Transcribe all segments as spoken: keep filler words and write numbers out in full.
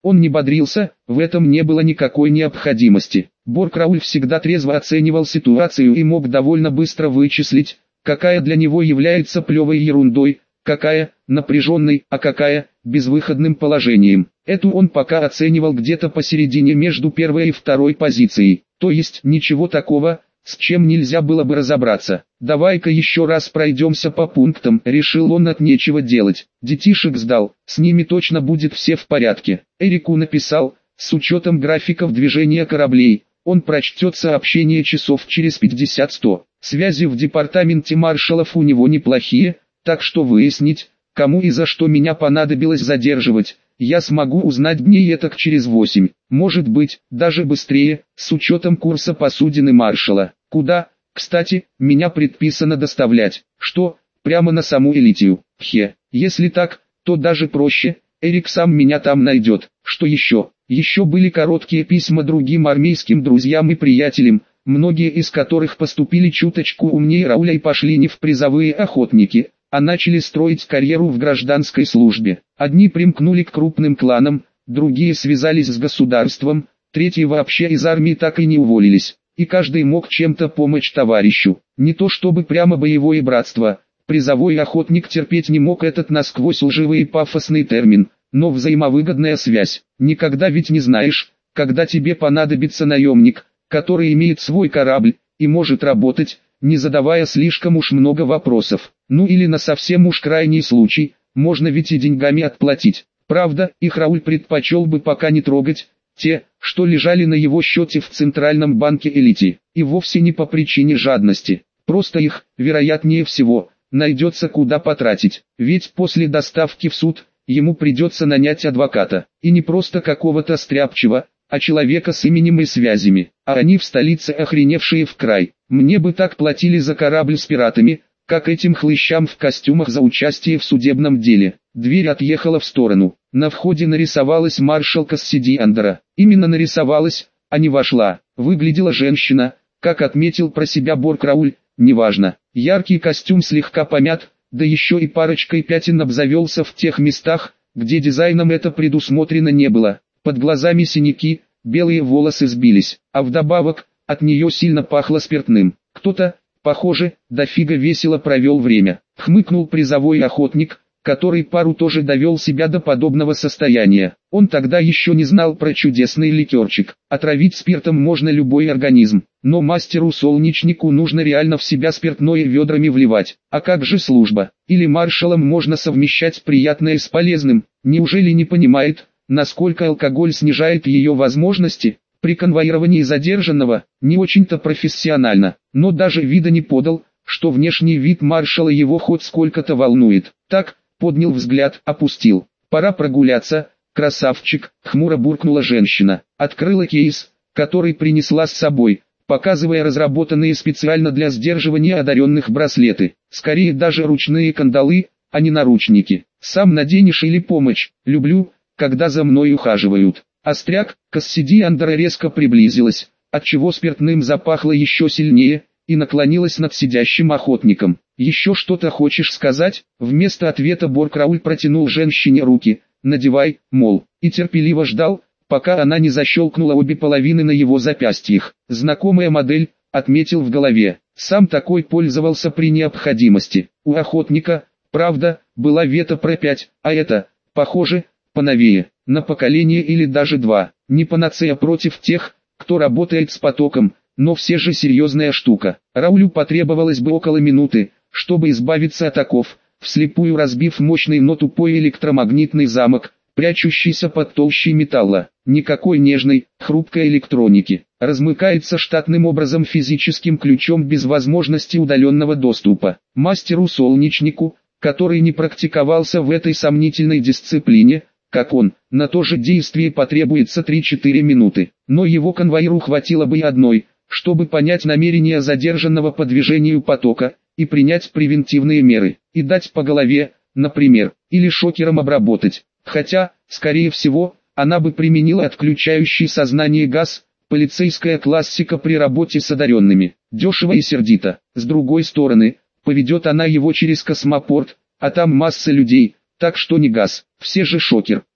Он не бодрился, в этом не было никакой необходимости. Боркрауль всегда трезво оценивал ситуацию и мог довольно быстро вычислить, какая для него является плевой ерундой, какая – напряженной, а какая – безвыходным положением. Эту он пока оценивал где-то посередине между первой и второй позицией, то есть ничего такого, с чем нельзя было бы разобраться. «Давай-ка еще раз пройдемся по пунктам», — решил он, от нечего делать. Детишек сдал, с ними точно будет все в порядке. Эрику написал, с учетом графиков движения кораблей, он прочтет сообщение часов через пятьдесят-сто. Связи в департаменте маршалов у него неплохие, так что выяснить, кому и за что меня понадобилось задерживать, я смогу узнать дней этак через восемь, может быть, даже быстрее, с учетом курса посудины маршала. Куда, кстати, меня предписано доставлять? Что, прямо на саму Элитию? Хе, если так, то даже проще, Эрик сам меня там найдет. Что еще? Еще были короткие письма другим армейским друзьям и приятелям, многие из которых поступили чуточку умнее Рауля и пошли не в призовые охотники, а начали строить карьеру в гражданской службе. Одни примкнули к крупным кланам, другие связались с государством, третьи вообще из армии так и не уволились. И каждый мог чем-то помочь товарищу. Не то чтобы прямо боевое братство, призовой охотник терпеть не мог этот насквозь лживый и пафосный термин, но взаимовыгодная связь. Никогда ведь не знаешь, когда тебе понадобится наемник, который имеет свой корабль, и может работать, не задавая слишком уж много вопросов. Ну или на совсем уж крайний случай, можно ведь и деньгами отплатить. Правда, их Рауль предпочел бы пока не трогать, те, что лежали на его счете в Центральном банке Элити, и вовсе не по причине жадности. Просто их, вероятнее всего, найдется куда потратить, ведь после доставки в суд, ему придется нанять адвоката, и не просто какого-то стряпчего, а человека с именем и связями, а они в столице охреневшие в край. Мне бы так платили за корабль с пиратами, как этим хлыщам в костюмах за участие в судебном деле. Дверь отъехала в сторону. На входе нарисовалась маршал Кассиди Андера. Именно нарисовалась, а не вошла. Выглядела женщина, как отметил про себя Боркрауль, неважно. Яркий костюм слегка помят, да еще и парочкой пятен обзавелся в тех местах, где дизайном это предусмотрено не было. Под глазами синяки, белые волосы сбились, а вдобавок, от нее сильно пахло спиртным. Кто-то, похоже, дофига весело провел время. Хмыкнул призовой охотник, который пару тоже довел себя до подобного состояния. Он тогда еще не знал про чудесный ликерчик. Отравить спиртом можно любой организм, но мастеру-солнечнику нужно реально в себя спиртное ведрами вливать. А как же служба? Или маршалом можно совмещать приятное с полезным? Неужели не понимает, насколько алкоголь снижает ее возможности? При конвоировании задержанного, не очень-то профессионально, но даже вида не подал, что внешний вид маршала его хоть сколько-то волнует. Так, поднял взгляд, опустил. «Пора прогуляться, красавчик», — хмуро буркнула женщина. Открыла кейс, который принесла с собой, показывая разработанные специально для сдерживания одаренных браслеты. Скорее даже ручные кандалы, а не наручники. «Сам наденешь или помочь? Люблю, когда за мной ухаживают». Остряк, Кассиди Андера резко приблизилась, отчего спиртным запахло еще сильнее, и наклонилась над сидящим охотником. «Еще что-то хочешь сказать?» Вместо ответа Боркрауль протянул женщине руки, «надевай», мол, и терпеливо ждал, пока она не защелкнула обе половины на его запястьях. Знакомая модель, отметил в голове, сам такой пользовался при необходимости. У охотника, правда, была вета про пять, а это, похоже, поновее, на поколение или даже два. Не панацея против тех, кто работает с потоком, но все же серьезная штука. Раулю потребовалось бы около минуты, чтобы избавиться от оков, вслепую разбив мощный, но тупой электромагнитный замок, прячущийся под толщей металла. Никакой нежной, хрупкой электроники. Размыкается штатным образом физическим ключом без возможности удаленного доступа. Мастеру-солнечнику, который не практиковался в этой сомнительной дисциплине, как он, на то же действие потребуется три-четыре минуты. Но его конвоиру хватило бы и одной, чтобы понять намерения задержанного по движению потока, и принять превентивные меры, и дать по голове, например, или шокером обработать. Хотя, скорее всего, она бы применила отключающий сознание газ, полицейская классика при работе с одаренными. Дешево и сердито. С другой стороны, поведет она его через космопорт, а там масса людей, так что не газ, все же шокер.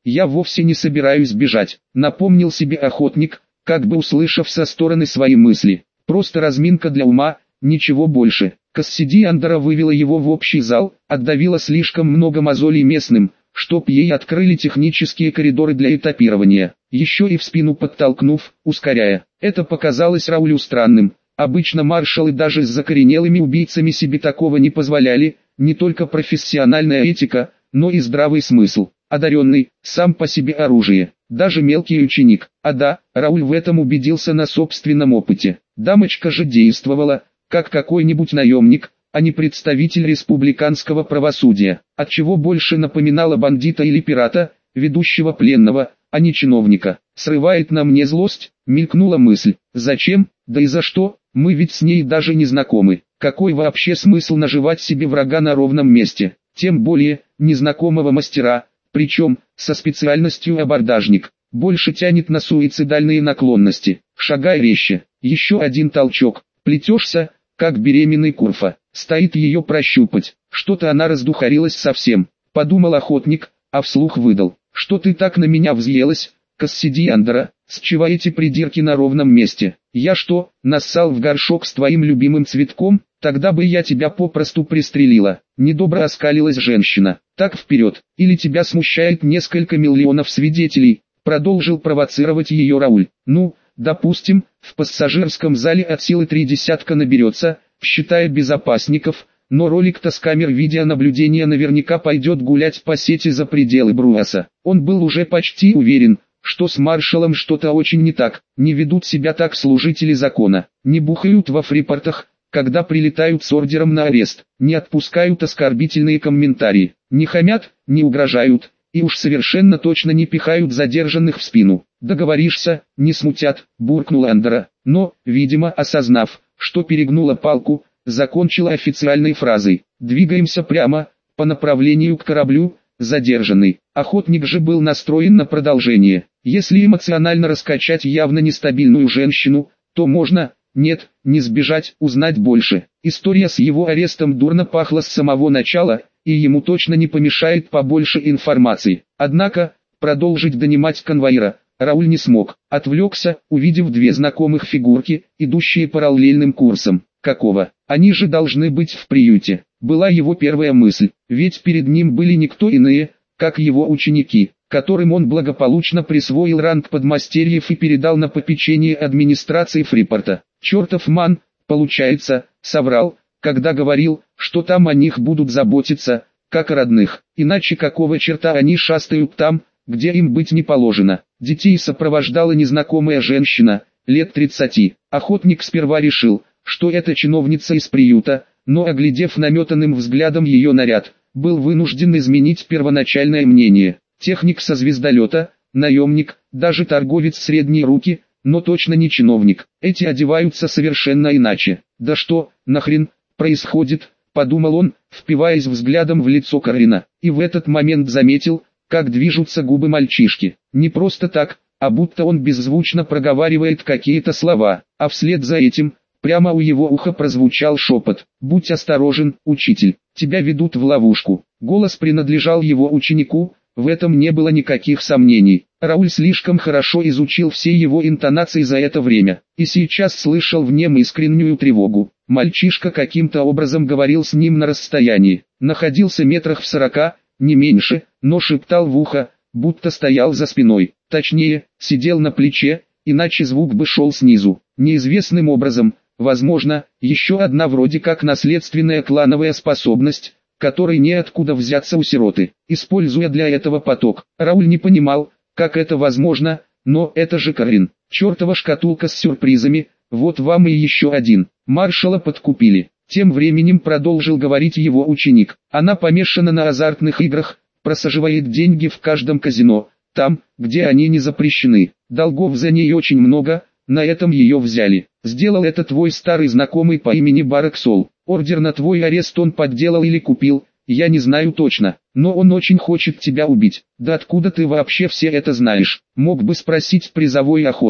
я вовсе не собираюсь бежать, напомнил себе охотник, как бы услышав со стороны свои мысли. Просто разминка для ума, ничего больше. Кассиди Андора вывела его в общий зал, отдавила слишком много мозолей местным, чтоб ей открыли технические коридоры для этапирования, еще и в спину подтолкнув, ускоряя. Это показалось Раулю странным. Обычно маршалы даже с закоренелыми убийцами себе такого не позволяли, не только профессиональная этика, но и здравый смысл. Одаренный, сам по себе оружие, даже мелкий ученик. А да, Рауль в этом убедился на собственном опыте. Дамочка же действовала, как какой-нибудь наемник, а не представитель республиканского правосудия, отчего больше напоминала бандита или пирата, ведущего пленного, а не чиновника. Срывает на мне злость, мелькнула мысль. Зачем, да и за что, мы ведь с ней даже не знакомы. Какой вообще смысл наживать себе врага на ровном месте, тем более, незнакомого мастера, причем, со специальностью абордажник. Больше тянет на суицидальные наклонности. Шагай резче, еще один толчок, плетешься, как беременный курфа. Стоит ее прощупать. Что-то она раздухарилась совсем, подумал охотник, а вслух выдал. Что ты так на меня взъелась, Кассиди Андора, с чего эти придирки на ровном месте? Я что, нассал в горшок с твоим любимым цветком? Тогда бы я тебя попросту пристрелила. Недобро оскалилась женщина. Так вперед, или тебя смущает несколько миллионов свидетелей, продолжил провоцировать ее Рауль. Ну, допустим, в пассажирском зале от силы три десятка наберется, считая безопасников, но ролик-то с камер видеонаблюдения наверняка пойдет гулять по сети за пределы Бруаса. Он был уже почти уверен, что с маршалом что-то очень не так, не ведут себя так служители закона, не бухают во фрипортах, когда прилетают с ордером на арест, не отпускают оскорбительные комментарии, не хамят, не угрожают, и уж совершенно точно не пихают задержанных в спину. Договоришься, не смутят, буркнул Андора, но, видимо осознав, что перегнула палку, закончила официальной фразой: «Двигаемся прямо, по направлению к кораблю, задержанный». Охотник же был настроен на продолжение. Если эмоционально раскачать явно нестабильную женщину, то можно, нет, не сбежать, узнать больше. История с его арестом дурно пахла с самого начала, и ему точно не помешает побольше информации. Однако, продолжить донимать конвоира Рауль не смог. Отвлекся, увидев две знакомых фигурки, идущие параллельным курсом. Какого? Они же должны быть в приюте. Была его первая мысль, ведь перед ним были никто иные, как его ученики, которым он благополучно присвоил ранг подмастерьев и передал на попечение администрации Фрипорта. Чертов ман, получается, соврал, когда говорил, что там о них будут заботиться, как о родных. Иначе какого черта они шастают там, где им быть не положено. Детей сопровождала незнакомая женщина, лет тридцати. Охотник сперва решил, что это чиновница из приюта, но оглядев наметанным взглядом ее наряд, был вынужден изменить первоначальное мнение. Техник со звездолета, наемник, даже торговец средней руки, но точно не чиновник. Эти одеваются совершенно иначе. Да что, нахрен, происходит, подумал он, впиваясь взглядом в лицо Карина, и в этот момент заметил, как движутся губы мальчишки. Не просто так, а будто он беззвучно проговаривает какие-то слова, а вслед за этим, прямо у его уха прозвучал шепот: «Будь осторожен, учитель, тебя ведут в ловушку». Голос принадлежал его ученику, в этом не было никаких сомнений. Рауль слишком хорошо изучил все его интонации за это время, и сейчас слышал в нем искреннюю тревогу. Мальчишка каким-то образом говорил с ним на расстоянии, находился метрах в сорока, не меньше, но шептал в ухо, будто стоял за спиной, точнее, сидел на плече, иначе звук бы шел снизу. Неизвестным образом, возможно, еще одна вроде как наследственная клановая способность, которой неоткуда взяться у сироты. Используя для этого поток, Рауль не понимал, как это возможно, но это же Карин. Чертова шкатулка с сюрпризами, вот вам и еще один. Маршала подкупили. Тем временем продолжил говорить его ученик. Она помешана на азартных играх, просаживает деньги в каждом казино, там, где они не запрещены. Долгов за ней очень много, на этом ее взяли. Сделал это твой старый знакомый по имени Бараксол. Ордер на твой арест он подделал или купил, я не знаю точно, но он очень хочет тебя убить. Да откуда ты вообще все это знаешь? Мог бы спросить призовой охотник,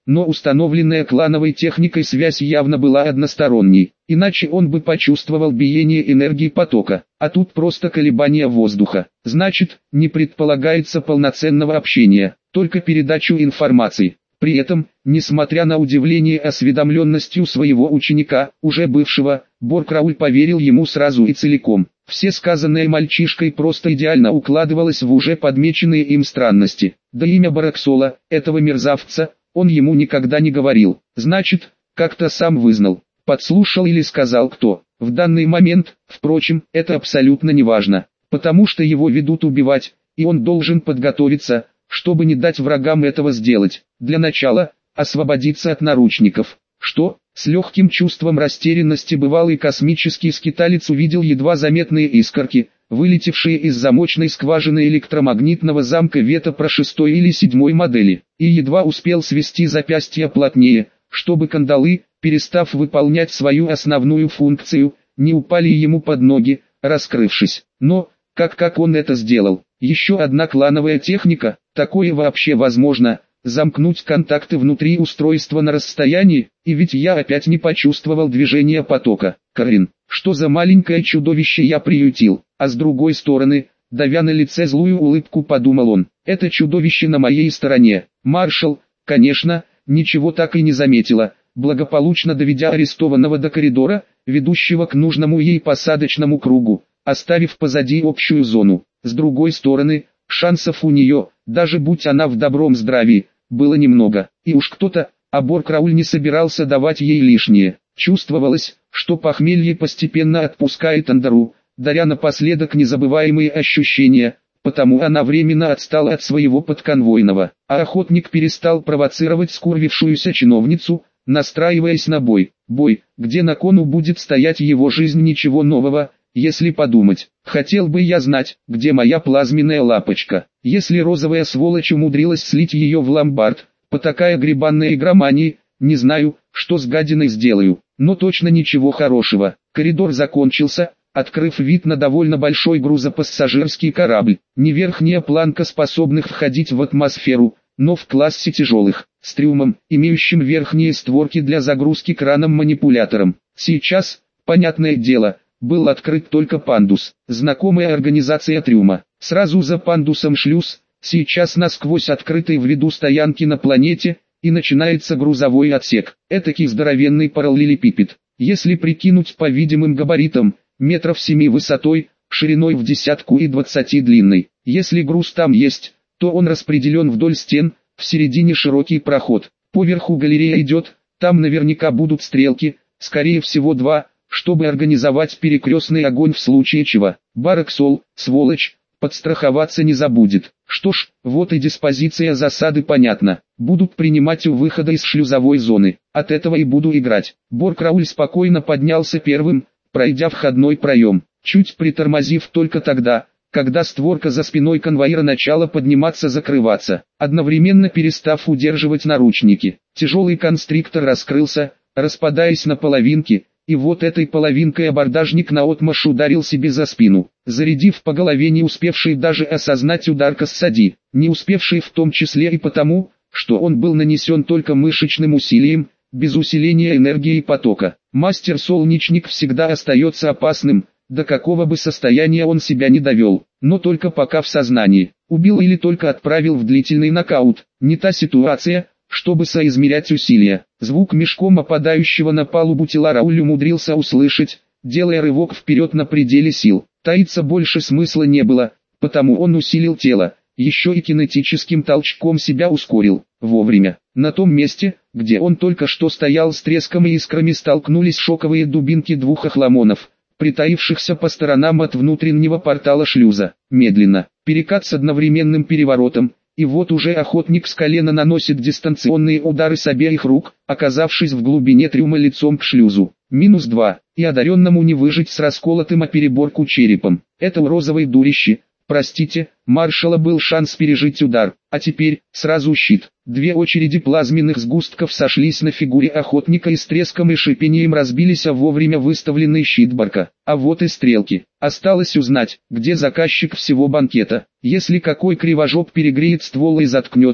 но установленная клановой техникой связь явно была односторонней, иначе он бы почувствовал биение энергии потока, а тут просто колебания воздуха. Значит, не предполагается полноценного общения, только передачу информации. При этом, несмотря на удивление осведомленностью своего ученика, уже бывшего, Боркрауль поверил ему сразу и целиком. Все сказанное мальчишкой просто идеально укладывалось в уже подмеченные им странности. Да имя Бараксола, этого мерзавца, он ему никогда не говорил. Значит, как-то сам вызнал, подслушал или сказал кто. В данный момент, впрочем, это абсолютно неважно, потому что его ведут убивать, и он должен подготовиться, чтобы не дать врагам этого сделать. Для начала, освободиться от наручников. Что? С легким чувством растерянности бывалый космический скиталец увидел едва заметные искорки, вылетевшие из замочной скважины электромагнитного замка Ветопра шестой или седьмой модели, и едва успел свести запястья плотнее, чтобы кандалы, перестав выполнять свою основную функцию, не упали ему под ноги, раскрывшись. Но, как как он это сделал? Еще одна клановая техника, такое вообще возможно? Замкнуть контакты внутри устройства на расстоянии, и ведь я опять не почувствовал движения потока. Карин, что за маленькое чудовище я приютил? А с другой стороны, давя на лице злую улыбку, подумал он, это чудовище на моей стороне. Маршал, конечно, ничего так и не заметила, благополучно доведя арестованного до коридора, ведущего к нужному ей посадочному кругу, оставив позади общую зону. С другой стороны, шансов у нее, даже будь она в добром здравии, было немного, и уж кто-то, а Боркрауль не собирался давать ей лишнее. Чувствовалось, что похмелье постепенно отпускает Андару, даря напоследок незабываемые ощущения, потому она временно отстала от своего подконвойного, а охотник перестал провоцировать скурвившуюся чиновницу, настраиваясь на бой. Бой, где на кону будет стоять его жизнь, ничего нового, если подумать. Хотел бы я знать, где моя плазменная лапочка. Если розовая сволочь умудрилась слить ее в ломбард, потакая грибанной игромании, не знаю, что с гадиной сделаю, но точно ничего хорошего. Коридор закончился, открыв вид на довольно большой грузопассажирский корабль. Не верхняя планка способных входить в атмосферу, но в классе тяжелых, с трюмом, имеющим верхние створки для загрузки краном-манипулятором. Сейчас, понятное дело, был открыт только пандус, знакомая организация трюма. Сразу за пандусом шлюз, сейчас насквозь открытый в виду стоянки на планете, и начинается грузовой отсек. Этакий здоровенный параллелепипед. Если прикинуть по видимым габаритам, метров семи высотой, шириной в десятку и двадцати длинной. Если груз там есть, то он распределен вдоль стен, в середине широкий проход. Поверху галерея идет, там наверняка будут стрелки, скорее всего два, чтобы организовать перекрестный огонь в случае чего. Бараксол, сволочь, подстраховаться не забудет. Что ж, вот и диспозиция засады понятна. Будут принимать у выхода из шлюзовой зоны. От этого и буду играть. Боркрауль спокойно поднялся первым, пройдя входной проем, чуть притормозив только тогда, когда створка за спиной конвоира начала подниматься-закрываться, одновременно перестав удерживать наручники. Тяжелый констриктор раскрылся, распадаясь на половинки, и вот этой половинкой абордажник наотмашь ударил себе за спину, зарядив по голове не успевший даже осознать удар Кассади, не успевший в том числе и потому, что он был нанесен только мышечным усилием, без усиления энергии и потока. Мастер-солнечник всегда остается опасным, до какого бы состояния он себя не довел, но только пока в сознании. Убил или только отправил в длительный нокаут, не та ситуация, чтобы соизмерять усилия. Звук мешком опадающего на палубу тела Рауль умудрился услышать, делая рывок вперед на пределе сил. Таиться больше смысла не было, потому он усилил тело, еще и кинетическим толчком себя ускорил. Вовремя, на том месте, где он только что стоял, с треском и искрами столкнулись шоковые дубинки двух охламонов, притаившихся по сторонам от внутреннего портала шлюза. Медленно, перекат с одновременным переворотом, и вот уже охотник с колена наносит дистанционные удары с обеих рук, оказавшись в глубине трюма лицом к шлюзу. Минус два, и одаренному не выжить с расколотым о переборку черепом. Это у розовой дурищи, простите, маршала был шанс пережить удар, а теперь, сразу щит. Две очереди плазменных сгустков сошлись на фигуре охотника и с треском и шипением разбились о вовремя выставленный щит Барка. А вот и стрелки. Осталось узнать, где заказчик всего банкета. Если какой кривожоп перегреет ствол и заткнется,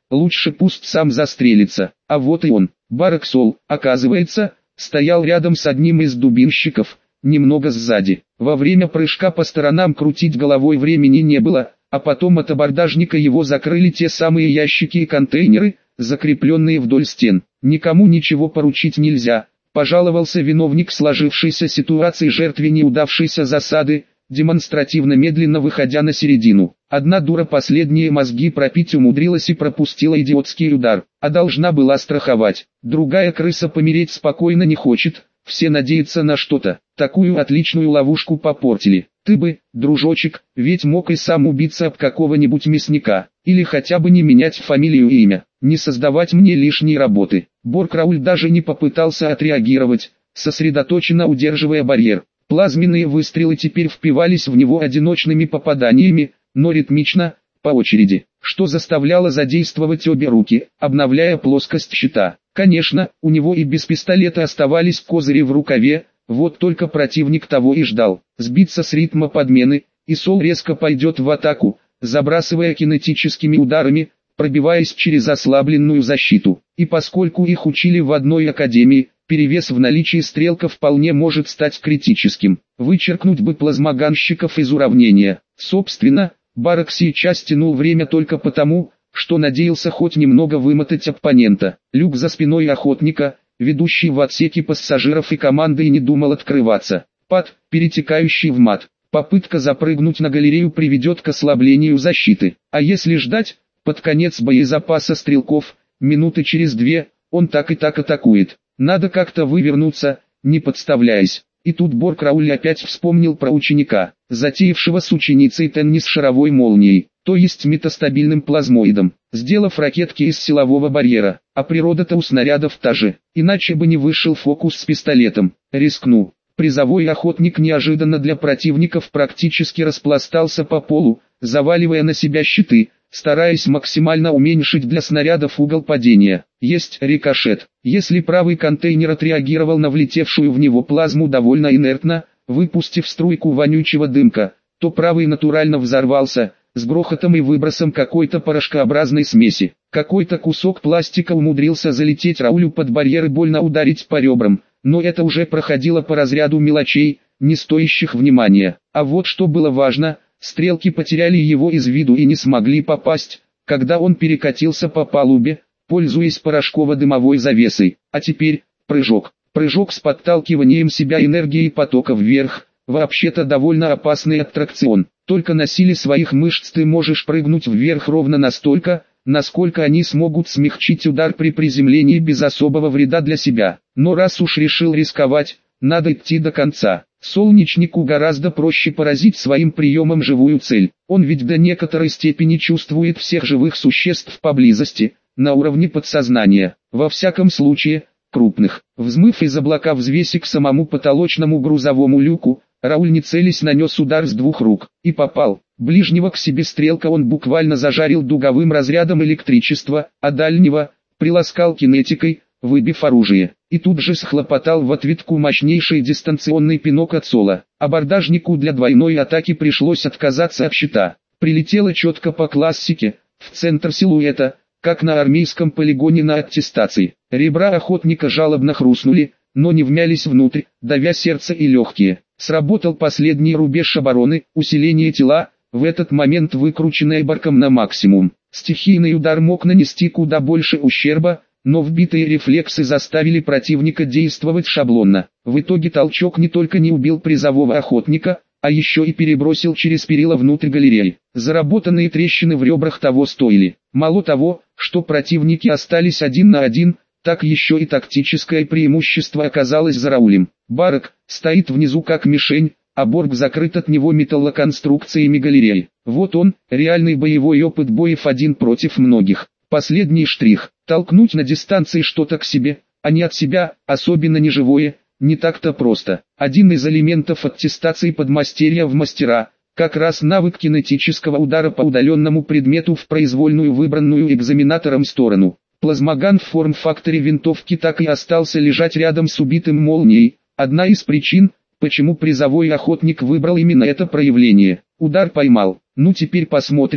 лучше пусть сам застрелится. А вот и он, Бараксол, оказывается, стоял рядом с одним из дубинщиков, немного сзади. Во время прыжка по сторонам крутить головой времени не было, а потом от абордажника его закрыли те самые ящики и контейнеры, закрепленные вдоль стен. Никому ничего поручить нельзя, пожаловался виновник сложившейся ситуации жертве неудавшейся засады, демонстративно медленно выходя на середину. Одна дура последние мозги пропить умудрилась и пропустила идиотский удар, а должна была страховать. Другая крыса помереть спокойно не хочет, все надеются на что-то. Такую отличную ловушку попортили. Ты бы, дружочек, ведь мог и сам убиться об какого-нибудь мясника, или хотя бы не менять фамилию и имя, не создавать мне лишней работы. Боркрауль даже не попытался отреагировать, сосредоточенно удерживая барьер. Плазменные выстрелы теперь впивались в него одиночными попаданиями, но ритмично, по очереди, что заставляло задействовать обе руки, обновляя плоскость щита. Конечно, у него и без пистолета оставались козыри в рукаве, вот только противник того и ждал. Сбиться с ритма подмены, и Сол резко пойдет в атаку, забрасывая кинетическими ударами, пробиваясь через ослабленную защиту. И поскольку их учили в одной академии, перевес в наличии стрелка вполне может стать критическим. Вычеркнуть бы плазмоганщиков из уравнения. Собственно, Барак сейчас тянул время только потому, что надеялся хоть немного вымотать оппонента. Люк за спиной охотника, ведущий в отсеке пассажиров и команды, и не думал открываться. Пад, перетекающий в мат. Попытка запрыгнуть на галерею приведет к ослаблению защиты. А если ждать, под конец боезапаса стрелков, минуты через две, он так и так атакует. Надо как-то вывернуться, не подставляясь. И тут Боркрауль опять вспомнил про ученика, затеявшего с ученицей теннис шаровой молнией, то есть метастабильным плазмоидом, сделав ракетки из силового барьера. А природа-то у снарядов та же, иначе бы не вышел фокус с пистолетом. Рискну. Призовой охотник неожиданно для противников практически распластался по полу, заваливая на себя щиты, стараясь максимально уменьшить для снарядов угол падения. Есть рикошет. Если правый контейнер отреагировал на влетевшую в него плазму довольно инертно, выпустив струйку вонючего дымка, то правый натурально взорвался, с грохотом и выбросом какой-то порошкообразной смеси. Какой-то кусок пластика умудрился залететь Раулю под барьер и больно ударить по ребрам, но это уже проходило по разряду мелочей, не стоящих внимания. А вот что было важно, стрелки потеряли его из виду и не смогли попасть, когда он перекатился по палубе, пользуясь порошково-дымовой завесой. А теперь, прыжок. Прыжок с подталкиванием себя энергией потока вверх, вообще-то довольно опасный аттракцион. Только на силе своих мышц ты можешь прыгнуть вверх ровно настолько, насколько они смогут смягчить удар при приземлении без особого вреда для себя. Но раз уж решил рисковать, надо идти до конца. Солнечнику гораздо проще поразить своим приемом живую цель. Он ведь до некоторой степени чувствует всех живых существ поблизости, на уровне подсознания. Во всяком случае, крупных. Взмыв из облака взвеси к самому потолочному грузовому люку, Рауль не целясь нанес удар с двух рук. И попал. Ближнего к себе стрелка он буквально зажарил дуговым разрядом электричества, а дальнего приласкал кинетикой, выбив оружие. И тут же схлопотал в ответку мощнейший дистанционный пинок от Сола. Абордажнику для двойной атаки пришлось отказаться от щита. Прилетело четко по классике, в центр силуэта, как на армейском полигоне на аттестации. Ребра охотника жалобно хрустнули, но не вмялись внутрь, давя сердце и легкие. Сработал последний рубеж обороны, усиление тела, в этот момент выкрученное Барком на максимум. Стихийный удар мог нанести куда больше ущерба, но вбитые рефлексы заставили противника действовать шаблонно. В итоге толчок не только не убил призового охотника, а еще и перебросил через перила внутрь галереи. Заработанные трещины в ребрах того стоили. Мало того, что противники остались один на один, так еще и тактическое преимущество оказалось за Раулем. Барак стоит внизу как мишень, а Борг закрыт от него металлоконструкциями галереи. Вот он, реальный боевой опыт боев один против многих. Последний штрих. Толкнуть на дистанции что-то к себе, а не от себя, особенно неживое, не так-то просто. Один из элементов аттестации подмастерья в мастера, как раз навык кинетического удара по удаленному предмету в произвольную выбранную экзаменатором сторону. Плазмоган в форм-факторе винтовки так и остался лежать рядом с убитым молнией. Одна из причин, почему призовой охотник выбрал именно это проявление. Удар поймал. Ну теперь посмотрим,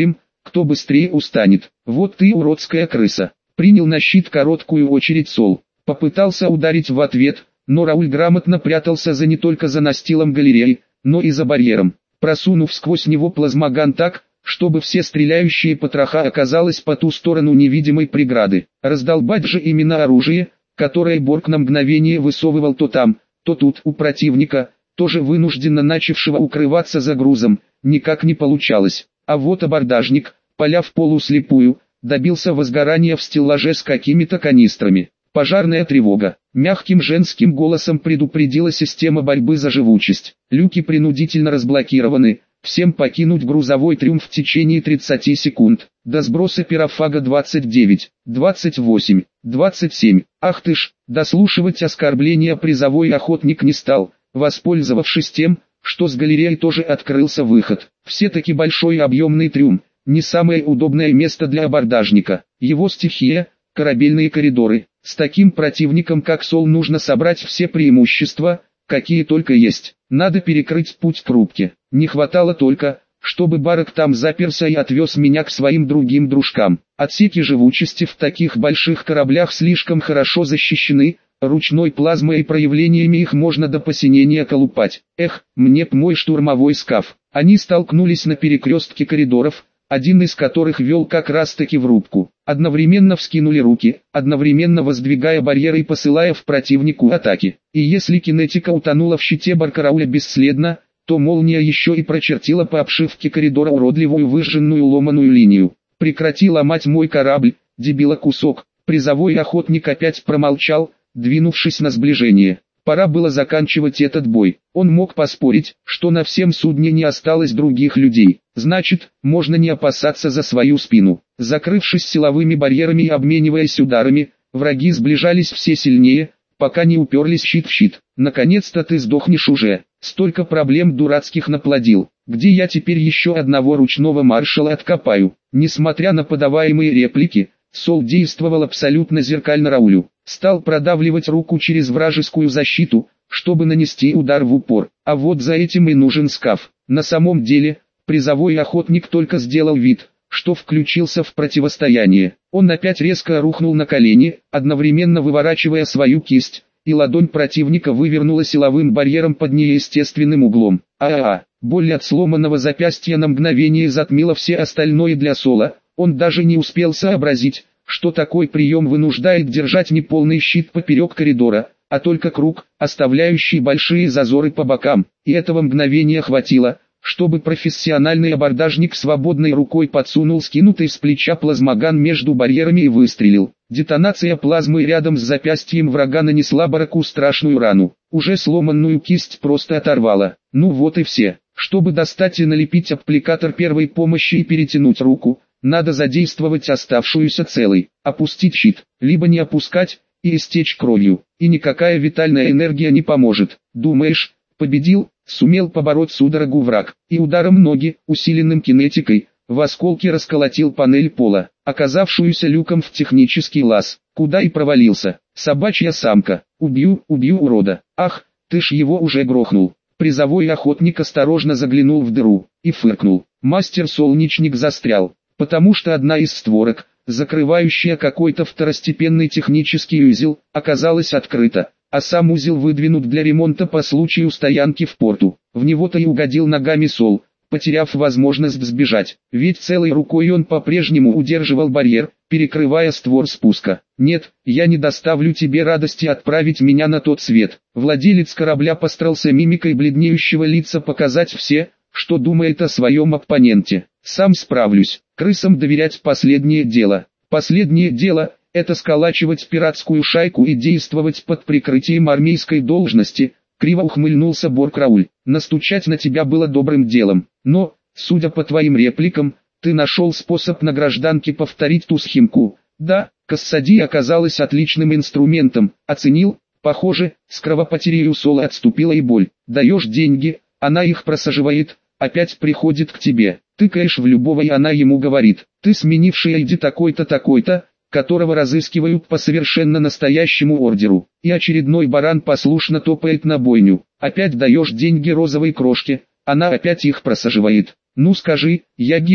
кто быстрее устанет. Вот ты уродская крыса. Принял на щит короткую очередь Сол. Попытался ударить в ответ, но Рауль грамотно прятался за не только за настилом галереи, но и за барьером, просунув сквозь него плазмоган так, чтобы все стреляющие потроха оказалось по ту сторону невидимой преграды. Раздолбать же именно оружие, которое Борг на мгновение высовывал то там, то тут у противника, тоже вынужденно начавшего укрываться за грузом, никак не получалось. А вот абордажник, поляв полуслепую, добился возгорания в стеллаже с какими-то канистрами. Пожарная тревога. Мягким женским голосом предупредила система борьбы за живучесть. Люки принудительно разблокированы. Всем покинуть грузовой трюм в течение тридцати секунд. До сброса пирофага двадцать девять, двадцать восемь, двадцать семь. Ах ты ж, дослушивать оскорбления призовой охотник не стал, воспользовавшись тем, что с галереей тоже открылся выход. Все-таки большой и объемный трюм, не самое удобное место для абордажника. Его стихия – корабельные коридоры. С таким противником как Сол нужно собрать все преимущества, какие только есть. Надо перекрыть путь к рубке. Не хватало только, чтобы Барак там заперся и отвез меня к своим другим дружкам. Отсеки живучести в таких больших кораблях слишком хорошо защищены, ручной плазмой и проявлениями их можно до посинения колупать. Эх, мне б мой штурмовой скаф. Они столкнулись на перекрестке коридоров, один из которых вел как раз таки в рубку. Одновременно вскинули руки, одновременно воздвигая барьеры и посылая в противнику атаки. И если кинетика утонула в щите Баркарауля бесследно, то молния еще и прочертила по обшивке коридора уродливую выжженную ломаную линию. «Прекрати ломать мой корабль, дебила кусок!» Призовой охотник опять промолчал, двинувшись на сближение. Пора было заканчивать этот бой. Он мог поспорить, что на всем судне не осталось других людей. Значит, можно не опасаться за свою спину. Закрывшись силовыми барьерами и обмениваясь ударами, враги сближались все сильнее, пока не уперлись щит в щит. Наконец-то ты сдохнешь уже. Столько проблем дурацких наплодил. Где я теперь еще одного ручного маршала откопаю? Несмотря на подаваемые реплики, Сол действовал абсолютно зеркально Раулю. Стал продавливать руку через вражескую защиту, чтобы нанести удар в упор. А вот за этим и нужен скаф. На самом деле, призовой охотник только сделал вид, что включился в противостояние. Он опять резко рухнул на колени, одновременно выворачивая свою кисть, и ладонь противника вывернула силовым барьером под неестественным углом. А-а-а, боль от сломанного запястья на мгновение затмила все остальное для Сола. Он даже не успел сообразить, что такой прием вынуждает держать не полный щит поперек коридора, а только круг, оставляющий большие зазоры по бокам. И этого мгновения хватило, чтобы профессиональный абордажник свободной рукой подсунул скинутый с плеча плазмоган между барьерами и выстрелил. Детонация плазмы рядом с запястьем врага нанесла Бараку страшную рану. Уже сломанную кисть просто оторвала. Ну вот и все. Чтобы достать и налепить аппликатор первой помощи и перетянуть руку, надо задействовать оставшуюся целой, опустить щит, либо не опускать, и истечь кровью, и никакая витальная энергия не поможет. Думаешь, победил, сумел побороть судорогу враг, и ударом ноги, усиленным кинетикой, в осколки расколотил панель пола, оказавшуюся люком в технический лаз, куда и провалился. Собачья самка, убью, убью урода, ах, ты ж его уже грохнул. Призовой охотник осторожно заглянул в дыру, и фыркнул. Мастер-солнечник застрял, потому что одна из створок, закрывающая какой-то второстепенный технический узел, оказалась открыта, а сам узел выдвинут для ремонта по случаю стоянки в порту. В него-то и угодил ногами Сол, потеряв возможность сбежать, ведь целой рукой он по-прежнему удерживал барьер, перекрывая створ спуска. «Нет, я не доставлю тебе радости отправить меня на тот свет». Владелец корабля постарался мимикой бледнеющего лица показать все, что думает о своем оппоненте. «Сам справлюсь. Крысам доверять последнее дело. Последнее дело – это сколачивать пиратскую шайку и действовать под прикрытием армейской должности», – криво ухмыльнулся Борг-Рауль. «Настучать на тебя было добрым делом, но, судя по твоим репликам, ты нашел способ на гражданке повторить ту схемку. Да, Кассади оказалась отличным инструментом, оценил, похоже, с кровопотерей у Сола отступила и боль. Даешь деньги, она их просаживает, опять приходит к тебе, тыкаешь в любого и она ему говорит, ты сменивший иди такой-то такой-то, которого разыскивают по совершенно настоящему ордеру, и очередной баран послушно топает на бойню, опять даешь деньги розовой крошке, она опять их просаживает. Ну скажи, я гений,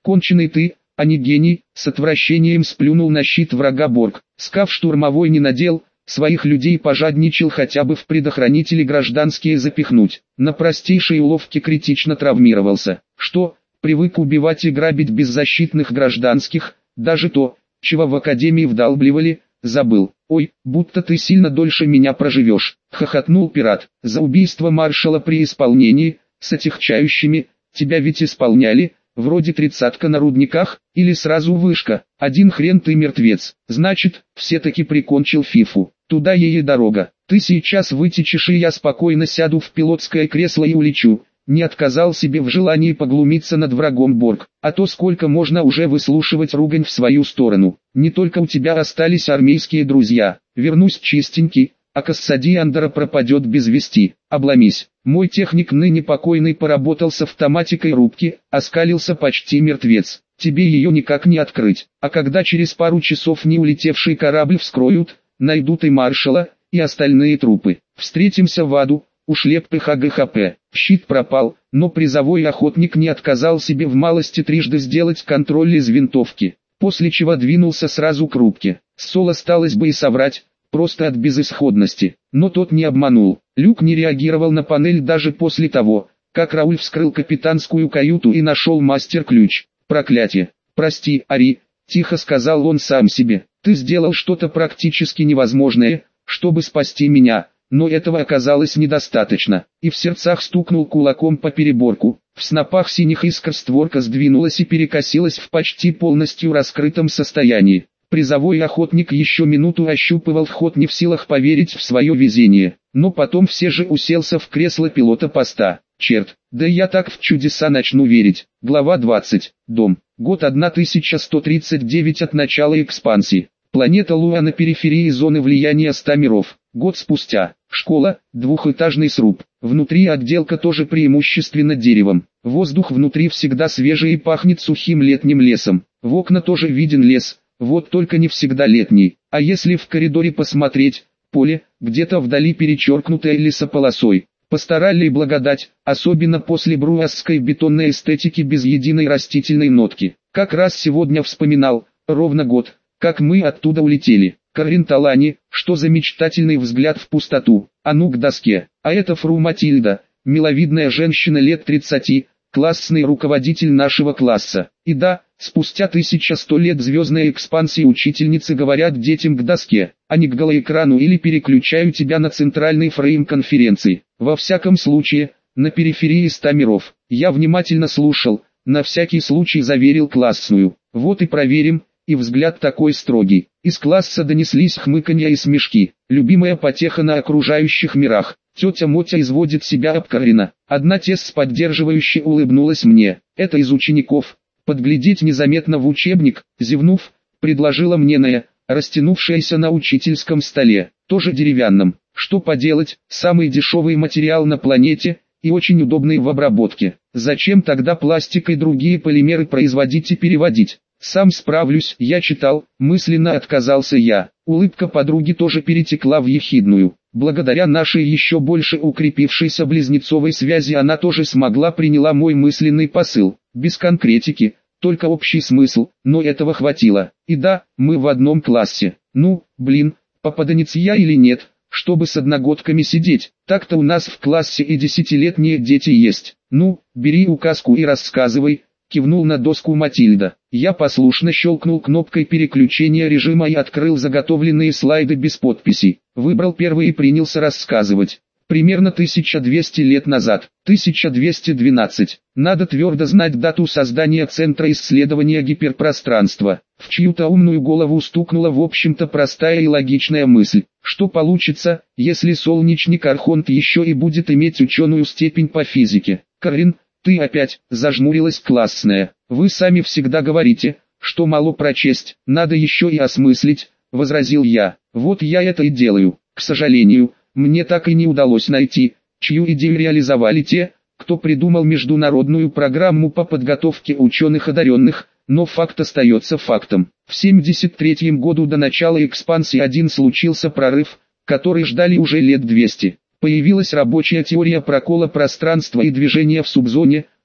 Конченый ты, а не гений, с отвращением сплюнул на щит врага Борг. Скаф штурмовой не надел, своих людей пожадничал хотя бы в предохранители гражданские запихнуть. На простейшей уловке критично травмировался. Что, привык убивать и грабить беззащитных гражданских, даже то, чего в академии вдалбливали, забыл. Ой, будто ты сильно дольше меня проживешь, хохотнул пират. За убийство маршала при исполнении, с отягчающими, тебя ведь исполняли, вроде тридцатка на рудниках, или сразу вышка. Один хрен ты мертвец, значит, все-таки прикончил Фифу. Туда ей и дорога. Ты сейчас вытечешь, и я спокойно сяду в пилотское кресло и улечу. Не отказал себе в желании поглумиться над врагом Борг, а то сколько можно уже выслушивать ругань в свою сторону. Не только у тебя остались армейские друзья, вернусь чистенький, а Кассади Андера пропадет без вести. Обломись. Мой техник ныне покойный поработал с автоматикой рубки, оскалился почти мертвец. Тебе ее никак не открыть, а когда через пару часов не улетевший корабль вскроют, найдут и маршала, и остальные трупы. Встретимся в аду. Ушлеп ПХГХП. Щит пропал, но призовой охотник не отказал себе в малости трижды сделать контроль из винтовки, после чего двинулся сразу к рубке. Сол осталось бы и соврать, просто от безысходности, но тот не обманул. Люк не реагировал на панель даже после того, как Рауль вскрыл капитанскую каюту и нашел мастер-ключ. Проклятие. Прости, Ари, тихо сказал он сам себе, ты сделал что-то практически невозможное, чтобы спасти меня. Но этого оказалось недостаточно, и в сердцах стукнул кулаком по переборку. В снопах синих искр створка сдвинулась и перекосилась в почти полностью раскрытом состоянии. Призовой охотник еще минуту ощупывал вход, не в силах поверить в свое везение, но потом все же уселся в кресло пилота поста. Черт, да я так в чудеса начну верить. Глава двадцать. Дом. Год тысяча сто тридцать девять от начала экспансии. Планета Луа на периферии зоны влияния ста миров. Год спустя. Школа, двухэтажный сруб. Внутри отделка тоже преимущественно деревом. Воздух внутри всегда свежий и пахнет сухим летним лесом. В окна тоже виден лес, вот только не всегда летний. А если в коридоре посмотреть, поле, где-то вдали перечеркнутое лесополосой. Постарали и благодать, особенно после бруасской бетонной эстетики без единой растительной нотки. Как раз сегодня вспоминал, ровно год, как мы оттуда улетели. Карин Талани, что за мечтательный взгляд в пустоту, а ну к доске. А это фру Матильда, миловидная женщина лет тридцати, классный руководитель нашего класса. И да, спустя тысяча сто лет звездной экспансии учительницы говорят детям к доске, а не к голоэкрану, или переключаю тебя на центральный фрейм конференции. Во всяком случае, на периферии ста миров. Я внимательно слушал, на всякий случай заверил классную. Вот и проверим. И взгляд такой строгий. Из класса донеслись хмыканья и смешки. Любимая потеха на окружающих мирах. Тетя Мотя изводит себя об Карина. Одна тесс поддерживающе улыбнулась мне. Это из учеников. Подглядеть незаметно в учебник, зевнув, предложила мне Ная, растянувшаяся на учительском столе. Тоже деревянном. Что поделать, самый дешевый материал на планете и очень удобный в обработке. Зачем тогда пластик и другие полимеры производить и переводить? Сам справлюсь, я читал, мысленно отказался я. Улыбка подруги тоже перетекла в ехидную. Благодаря нашей еще больше укрепившейся близнецовой связи она тоже смогла приняла мой мысленный посыл. Без конкретики, только общий смысл, но этого хватило. И да, мы в одном классе. Ну, блин, попаданец я или нет, чтобы с одногодками сидеть. Так-то у нас в классе и десятилетние дети есть. Ну, бери указку и рассказывай. Кивнул на доску Матильда. Я послушно щелкнул кнопкой переключения режима и открыл заготовленные слайды без подписей. Выбрал первый и принялся рассказывать. Примерно тысяча двести лет назад, тысяча двести двенадцать. Надо твердо знать дату создания Центра исследования гиперпространства. В чью-то умную голову стукнула в общем-то простая и логичная мысль. Что получится, если солнечник Архонт еще и будет иметь ученую степень по физике? Карин, ты опять, зажмурилась классная. Вы сами всегда говорите, что мало прочесть, надо еще и осмыслить, возразил я. Вот я это и делаю. К сожалению, мне так и не удалось найти, чью идею реализовали те, кто придумал международную программу по подготовке ученых одаренных, но факт остается фактом. В семьдесят третьем году до начала экспансии один случился прорыв, который ждали уже лет двести. Появилась рабочая теория прокола пространства и движения в субзоне,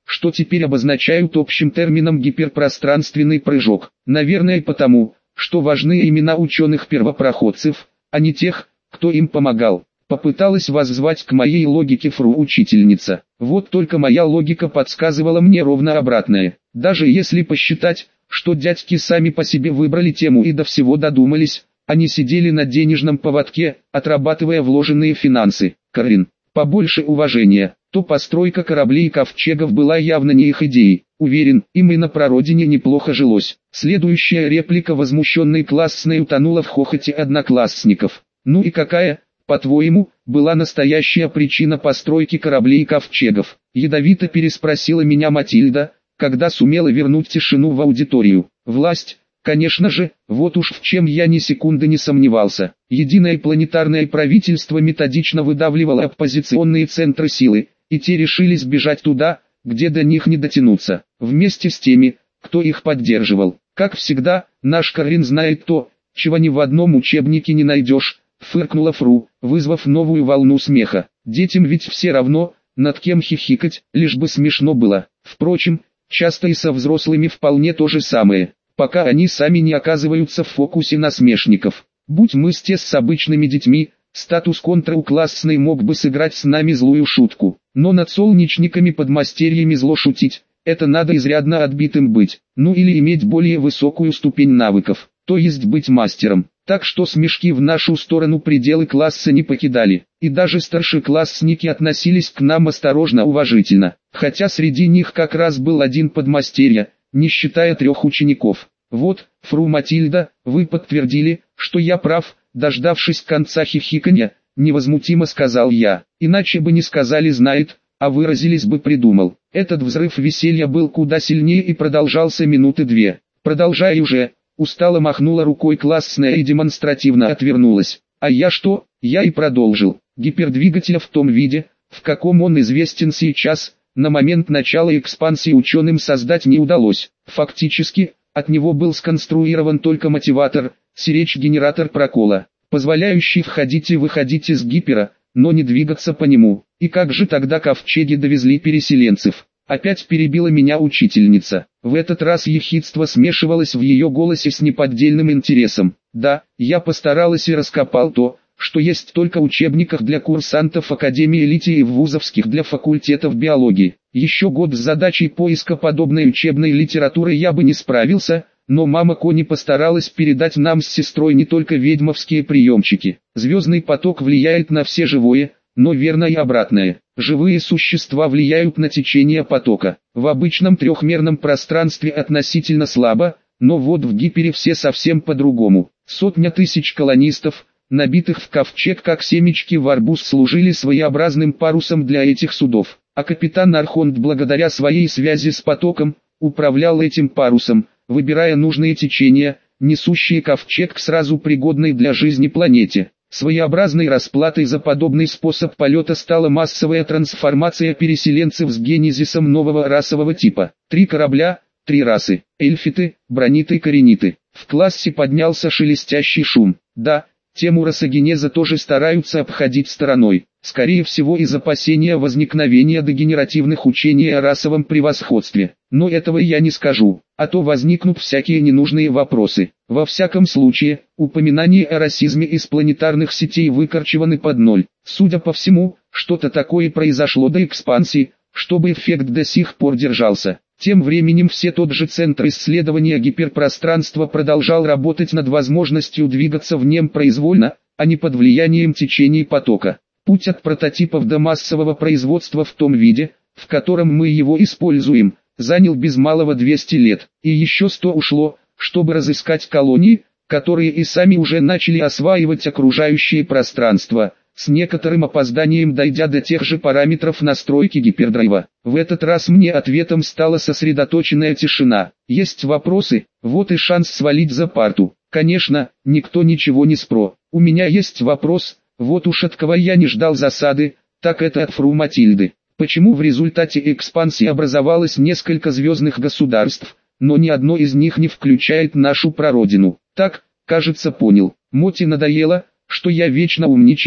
что теперь обозначают общим термином гиперпространственный прыжок. Наверное потому, что важны имена ученых-первопроходцев, а не тех, кто им помогал. Попыталась воззвать к моей логике фру-учительница. Вот только моя логика подсказывала мне ровно обратное. Даже если посчитать, что дядьки сами по себе выбрали тему и до всего додумались, они сидели на денежном поводке, отрабатывая вложенные финансы. Карин, побольше уважения, то постройка кораблей и ковчегов была явно не их идеей. Уверен, им и на прародине неплохо жилось. Следующая реплика возмущенной классной утонула в хохоте одноклассников. Ну и какая, по-твоему, была настоящая причина постройки кораблей и ковчегов? Ядовито переспросила меня Матильда, когда сумела вернуть тишину в аудиторию. Власть, конечно же, вот уж в чем я ни секунды не сомневался. Единое планетарное правительство методично выдавливало оппозиционные центры силы, и те решили сбежать туда, где до них не дотянуться, вместе с теми, кто их поддерживал. Как всегда, наш Карин знает то, чего ни в одном учебнике не найдешь, фыркнула Фру, вызвав новую волну смеха. Детям ведь все равно, над кем хихикать, лишь бы смешно было. Впрочем, часто и со взрослыми вполне то же самое, пока они сами не оказываются в фокусе насмешников. Будь мы с те с обычными детьми, статус контрауклассный мог бы сыграть с нами злую шутку. Но над солнечниками-подмастерьями зло шутить, это надо изрядно отбитым быть, ну или иметь более высокую ступень навыков, то есть быть мастером. Так что смешки в нашу сторону пределы класса не покидали, и даже старшеклассники относились к нам осторожно уважительно, хотя среди них как раз был один подмастерье, не считая трех учеников. Вот, Фру Матильда, вы подтвердили, что я прав, дождавшись конца хихиканья, невозмутимо сказал я, иначе бы не сказали знает, а выразились бы придумал. Этот взрыв веселья был куда сильнее и продолжался минуты две. Продолжай уже. Устало махнула рукой классная и демонстративно отвернулась. А я что? Я и продолжил. Гипердвигателя в том виде, в каком он известен сейчас, на момент начала экспансии ученым создать не удалось. Фактически, от него был сконструирован только мотиватор, сиречь-генератор прокола, позволяющий входить и выходить из гипера, но не двигаться по нему. И как же тогда ковчеги довезли переселенцев? Опять перебила меня учительница. В этот раз ехидство смешивалось в ее голосе с неподдельным интересом. Да, я постаралась и раскопал то, что есть только в учебниках для курсантов Академии Лития и в вузовских для факультетов биологии. Еще год с задачей поиска подобной учебной литературы я бы не справился, но мама Кони постаралась передать нам с сестрой не только ведьмовские приемчики. Звездный поток влияет на все живое, но верно и обратное. Живые существа влияют на течение потока. В обычном трехмерном пространстве относительно слабо, но вот в гипере все совсем по-другому. Сотня тысяч колонистов, набитых в ковчег как семечки в арбуз, служили своеобразным парусом для этих судов. А капитан Архонт благодаря своей связи с потоком, управлял этим парусом, выбирая нужные течения, несущие ковчег к сразу пригодной для жизни планете. Своеобразной расплатой за подобный способ полета стала массовая трансформация переселенцев с генезисом нового расового типа. Три корабля, три расы, эльфиты, брониты и корениты. В классе поднялся шелестящий шум. Да, тему расогенеза тоже стараются обходить стороной. Скорее всего из опасения возникновения дегенеративных учений о расовом превосходстве. Но этого я не скажу, а то возникнут всякие ненужные вопросы. Во всяком случае, упоминания о расизме из планетарных сетей выкорчеваны под ноль. Судя по всему, что-то такое произошло до экспансии, чтобы эффект до сих пор держался. Тем временем все тот же Центр исследования гиперпространства продолжал работать над возможностью двигаться в нем произвольно, а не под влиянием течений потока. Путь от прототипов до массового производства в том виде, в котором мы его используем, занял без малого двести лет, и еще сто ушло, чтобы разыскать колонии, которые и сами уже начали осваивать окружающее пространство, с некоторым опозданием дойдя до тех же параметров настройки гипердрайва. В этот раз мне ответом стала сосредоточенная тишина. Есть вопросы, вот и шанс свалить за парту. Конечно, никто ничего не спро. У меня есть вопрос, вот уж от кого я не ждал засады, так это от Фру Матильды. Почему в результате экспансии образовалось несколько звездных государств, но ни одно из них не включает нашу прародину? Так, кажется, понял. Моти надоело, что я вечно умничаю,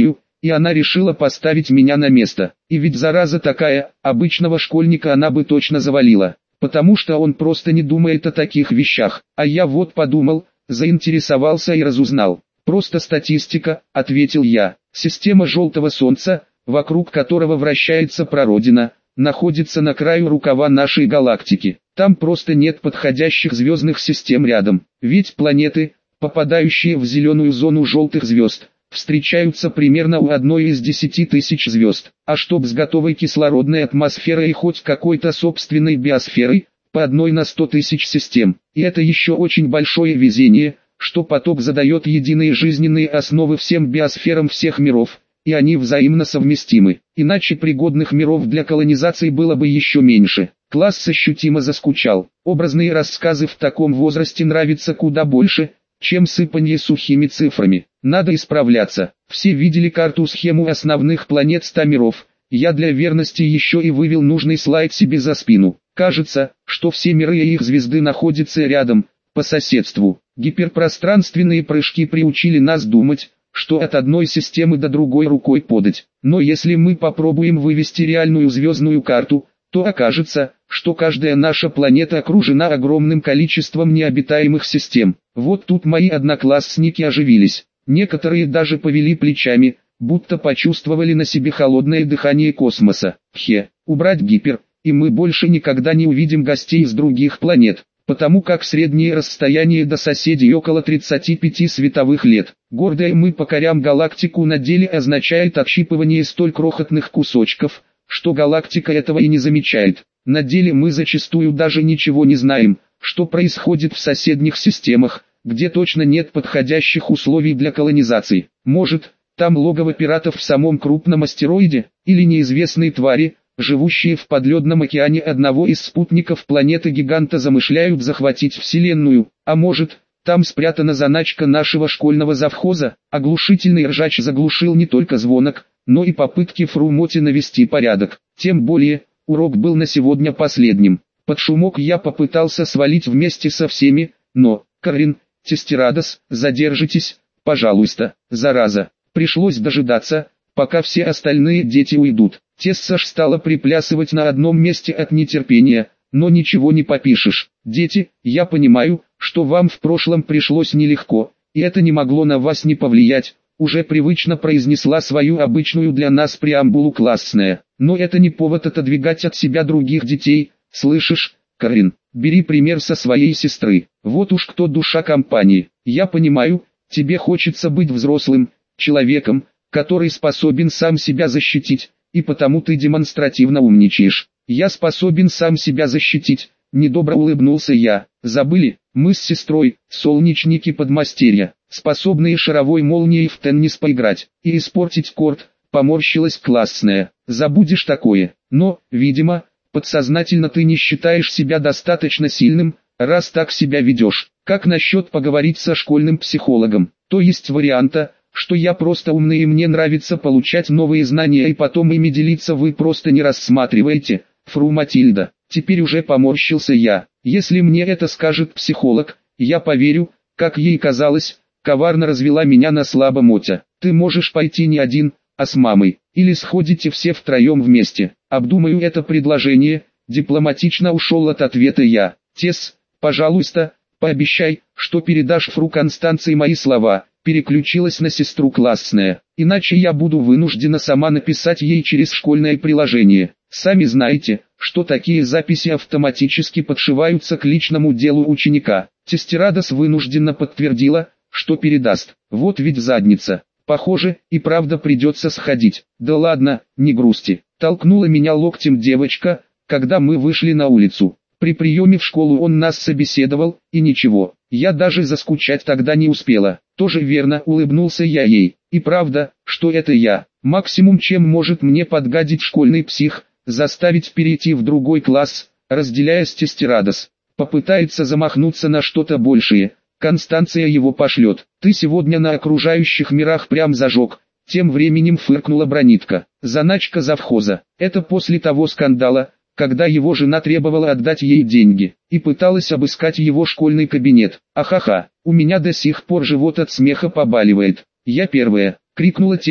и она решила поставить меня на место. И ведь зараза такая, обычного школьника она бы точно завалила, потому что он просто не думает о таких вещах. А я вот подумал, заинтересовался и разузнал. «Просто статистика», — ответил я. «Система желтого солнца, вокруг которого вращается прародина, находится на краю рукава нашей галактики. Там просто нет подходящих звездных систем рядом. Ведь планеты, попадающие в зеленую зону желтых звезд, встречаются примерно у одной из десяти тысяч звезд. А чтоб с готовой кислородной атмосферой и хоть какой-то собственной биосферой, по одной на сто тысяч систем. И это еще очень большое везение, что поток задает единые жизненные основы всем биосферам всех миров, и они взаимно совместимы. Иначе пригодных миров для колонизации было бы еще меньше. Класс ощутимо заскучал. Образные рассказы в таком возрасте нравятся куда больше, чем сыпанье сухими цифрами. Надо исправляться. Все видели карту-схему основных планет ста миров. Я для верности еще и вывел нужный слайд себе за спину. Кажется, что все миры и их звезды находятся рядом, по соседству. Гиперпространственные прыжки приучили нас думать, что от одной системы до другой рукой подать. Но если мы попробуем вывести реальную звездную карту, то окажется, что каждая наша планета окружена огромным количеством необитаемых систем. Вот тут мои одноклассники оживились. Некоторые даже повели плечами, будто почувствовали на себе холодное дыхание космоса. Хе, убрать гипер, и мы больше никогда не увидим гостей с других планет, потому как среднее расстояние до соседей около тридцати пяти световых лет. Гордые мы покорям галактику на деле означает отщипывание столь крохотных кусочков, что галактика этого и не замечает. На деле мы зачастую даже ничего не знаем, что происходит в соседних системах, где точно нет подходящих условий для колонизации. Может, там логово пиратов в самом крупном астероиде, или неизвестные твари, живущие в подледном океане одного из спутников планеты-гиганта, замышляют захватить Вселенную. А может, там спрятана заначка нашего школьного завхоза. Оглушительный ржач заглушил не только звонок, но и попытки Фрумоти навести порядок. Тем более, урок был на сегодня последним. Под шумок я попытался свалить вместе со всеми, но, Карин, Тестерадос, задержитесь, пожалуйста, зараза. Пришлось дожидаться, пока все остальные дети уйдут. Тессаш стала приплясывать на одном месте от нетерпения, но ничего не попишешь. Дети, я понимаю, что вам в прошлом пришлось нелегко, и это не могло на вас не повлиять. Уже привычно произнесла свою обычную для нас преамбулу классная. Но это не повод отодвигать от себя других детей, слышишь, Карин? Бери пример со своей сестры. Вот уж кто душа компании. Я понимаю, тебе хочется быть взрослым человеком, который способен сам себя защитить, и потому ты демонстративно умничаешь. Я способен сам себя защитить, недобро улыбнулся я. Забыли, мы с сестрой, солнечники подмастерья, способные шаровой молнией в теннис поиграть и испортить корт, поморщилась классная. Забудешь такое, но, видимо, подсознательно ты не считаешь себя достаточно сильным, раз так себя ведешь. Как насчет поговорить со школьным психологом? То есть варианта, что я просто умный и мне нравится получать новые знания и потом ими делиться, вы просто не рассматриваете, Фру Матильда. Теперь уже поморщился я. Если мне это скажет психолог, я поверю, как ей казалось, коварно развела меня на слабо Мотя. Ты можешь пойти не один, а с мамой, или сходите все втроем вместе. Обдумаю это предложение, дипломатично ушел от ответа я. Тесс, пожалуйста, пообещай, что передашь Фру Констанции мои слова. Переключилась на сестру классная. Иначе я буду вынуждена сама написать ей через школьное приложение. Сами знаете, что такие записи автоматически подшиваются к личному делу ученика. Тестерадос вынужденно подтвердила, что передаст. Вот ведь задница. Похоже, и правда придется сходить. Да ладно, не грусти. Толкнула меня локтем девочка, когда мы вышли на улицу. При приеме в школу он нас собеседовал, и ничего, я даже заскучать тогда не успела. Тоже верно, улыбнулся я ей. И правда, что это я. Максимум, чем может мне подгадить школьный псих, заставить перейти в другой класс, разделяя с Тестерадос. Попытается замахнуться на что-то большее, Констанция его пошлет. Ты сегодня на окружающих мирах прям зажег. Тем временем фыркнула Бронитка. Заначка завхоза. Это после того скандала, когда его жена требовала отдать ей деньги, и пыталась обыскать его школьный кабинет. Ахаха, у меня до сих пор живот от смеха побаливает. Я первая, крикнула Тесс,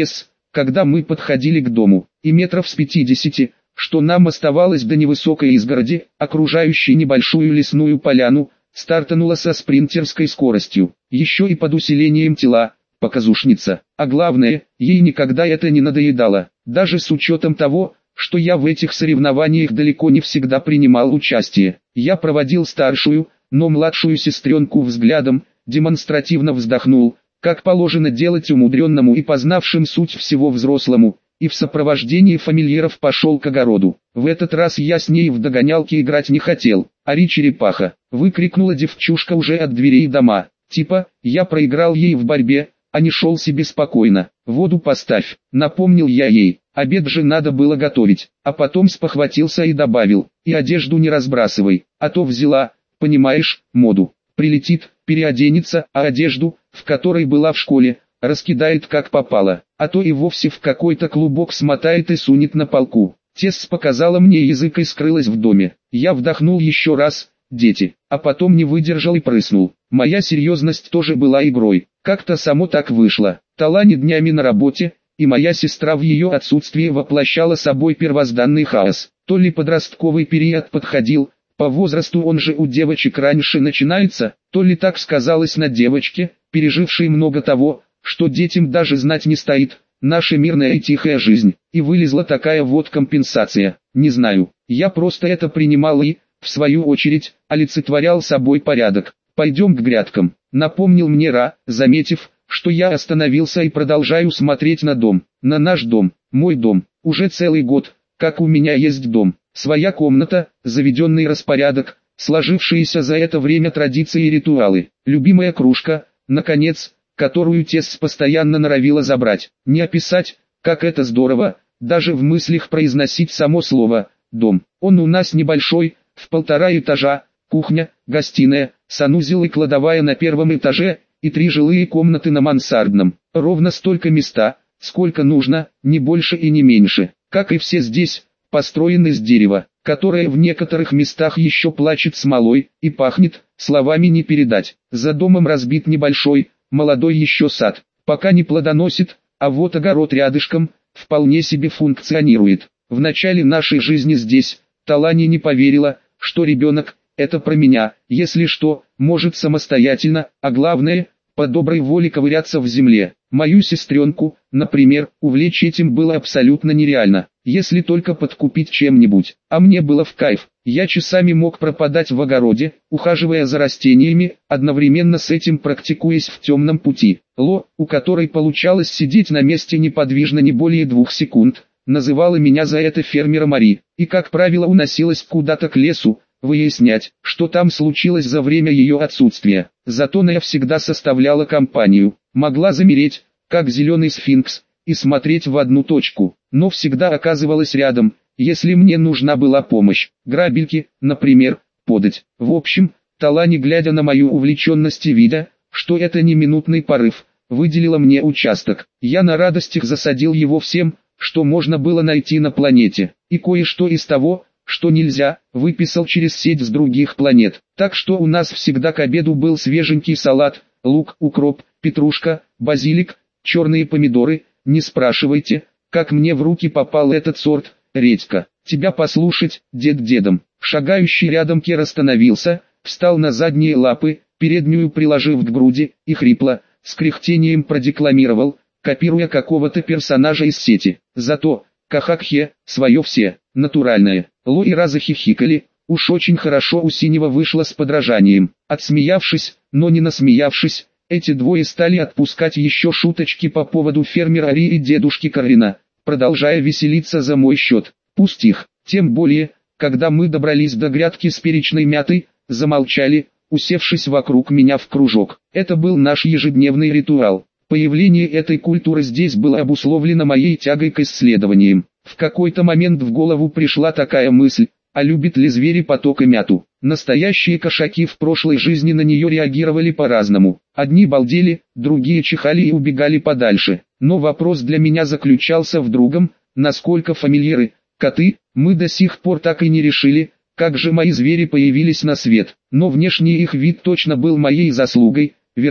когда мы подходили к дому, и метров с пятидесяти, что нам оставалось до невысокой изгороди, окружающей небольшую лесную поляну, стартанула со спринтерской скоростью, еще и под усилением тела, показушница. А главное, ей никогда это не надоедало, даже с учетом того, что я в этих соревнованиях далеко не всегда принимал участие. Я проводил старшую, но младшую сестренку взглядом, демонстративно вздохнул, как положено делать умудренному и познавшим суть всего взрослому, и в сопровождении фамильяров пошел к огороду. В этот раз я с ней в догонялки играть не хотел. «Ари, черепаха!» — выкрикнула девчушка уже от дверей дома. Типа, я проиграл ей в борьбе, а не шел себе спокойно. «Воду поставь», — напомнил я ей. Обед же надо было готовить, а потом спохватился и добавил: «И одежду не разбрасывай, а то взяла, понимаешь, моду. Прилетит, переоденется, а одежду, в которой была в школе, раскидает как попало, а то и вовсе в какой-то клубок смотает и сунет на полку». Тесс показала мне язык и скрылась в доме. Я вдохнул еще раз: дети, а потом не выдержал и прыснул. Моя серьезность тоже была игрой. Как-то само так вышло. Талани днями на работе, и моя сестра в ее отсутствии воплощала собой первозданный хаос. То ли подростковый период подходил, по возрасту он же у девочек раньше начинается, то ли так сказалось на девочке, пережившей много того, что детям даже знать не стоит, наша мирная и тихая жизнь, и вылезла такая вот компенсация. Не знаю, я просто это принимал и, в свою очередь, олицетворял собой порядок. «Пойдем к грядкам», — напомнил мне Ра, заметив, что я остановился и продолжаю смотреть на дом, на наш дом, мой дом. Уже целый год, как у меня есть дом, своя комната, заведенный распорядок, сложившиеся за это время традиции и ритуалы, любимая кружка, наконец, которую Тесс постоянно норовила забрать. Не описать, как это здорово, даже в мыслях произносить само слово «дом». Он у нас небольшой, в полтора этажа, кухня, гостиная, санузел и кладовая на первом этаже, и три жилые комнаты на мансардном. Ровно столько места, сколько нужно, не больше и не меньше. Как и все здесь, построен из дерева, которое в некоторых местах еще плачет смолой, и пахнет, словами не передать. За домом разбит небольшой, молодой еще сад, пока не плодоносит, а вот огород рядышком, вполне себе функционирует. В начале нашей жизни здесь, Талани не поверила, что ребенок – это про меня, если что, может самостоятельно, а главное, по доброй воле ковыряться в земле. Мою сестренку, например, увлечь этим было абсолютно нереально, если только подкупить чем-нибудь. А мне было в кайф. Я часами мог пропадать в огороде, ухаживая за растениями, одновременно с этим практикуясь в темном пути. Ло, у которой получалось сидеть на месте неподвижно не более двух секунд, называла меня за это фермером Ари, и как правило уносилась куда-то к лесу, выяснять, что там случилось за время ее отсутствия. Зато Нея всегда составляла компанию, могла замереть, как зеленый сфинкс, и смотреть в одну точку, но всегда оказывалась рядом, если мне нужна была помощь, грабельки, например, подать. В общем, Талани, глядя на мою увлеченность и видя, что это не минутный порыв, выделила мне участок. Я на радостях засадил его всем, что можно было найти на планете, и кое-что из того, что нельзя, выписал через сеть с других планет. Так что у нас всегда к обеду был свеженький салат, лук, укроп, петрушка, базилик, черные помидоры. Не спрашивайте, как мне в руки попал этот сорт, редька. Тебя послушать, дед дедом. Шагающий рядом Кер остановился, встал на задние лапы, переднюю приложив к груди, и хрипло, с кряхтением продекламировал, копируя какого-то персонажа из сети. Зато, кахакхе, свое все, натуральное. Ло и Ра захихикали, уж очень хорошо у Синего вышло с подражанием. Отсмеявшись, но не насмеявшись, эти двое стали отпускать еще шуточки по поводу фермера Ари и дедушки Карина, продолжая веселиться за мой счет. Пусть их, тем более, когда мы добрались до грядки с перечной мятой, замолчали, усевшись вокруг меня в кружок. Это был наш ежедневный ритуал. Появление этой культуры здесь было обусловлено моей тягой к исследованиям. В какой-то момент в голову пришла такая мысль: а любят ли звери поток и мяту? Настоящие кошаки в прошлой жизни на нее реагировали по-разному. Одни балдели, другие чихали и убегали подальше. Но вопрос для меня заключался в другом: насколько фамильяры, коты, мы до сих пор так и не решили, как же мои звери появились на свет. Но внешний их вид точно был моей заслугой, вернее,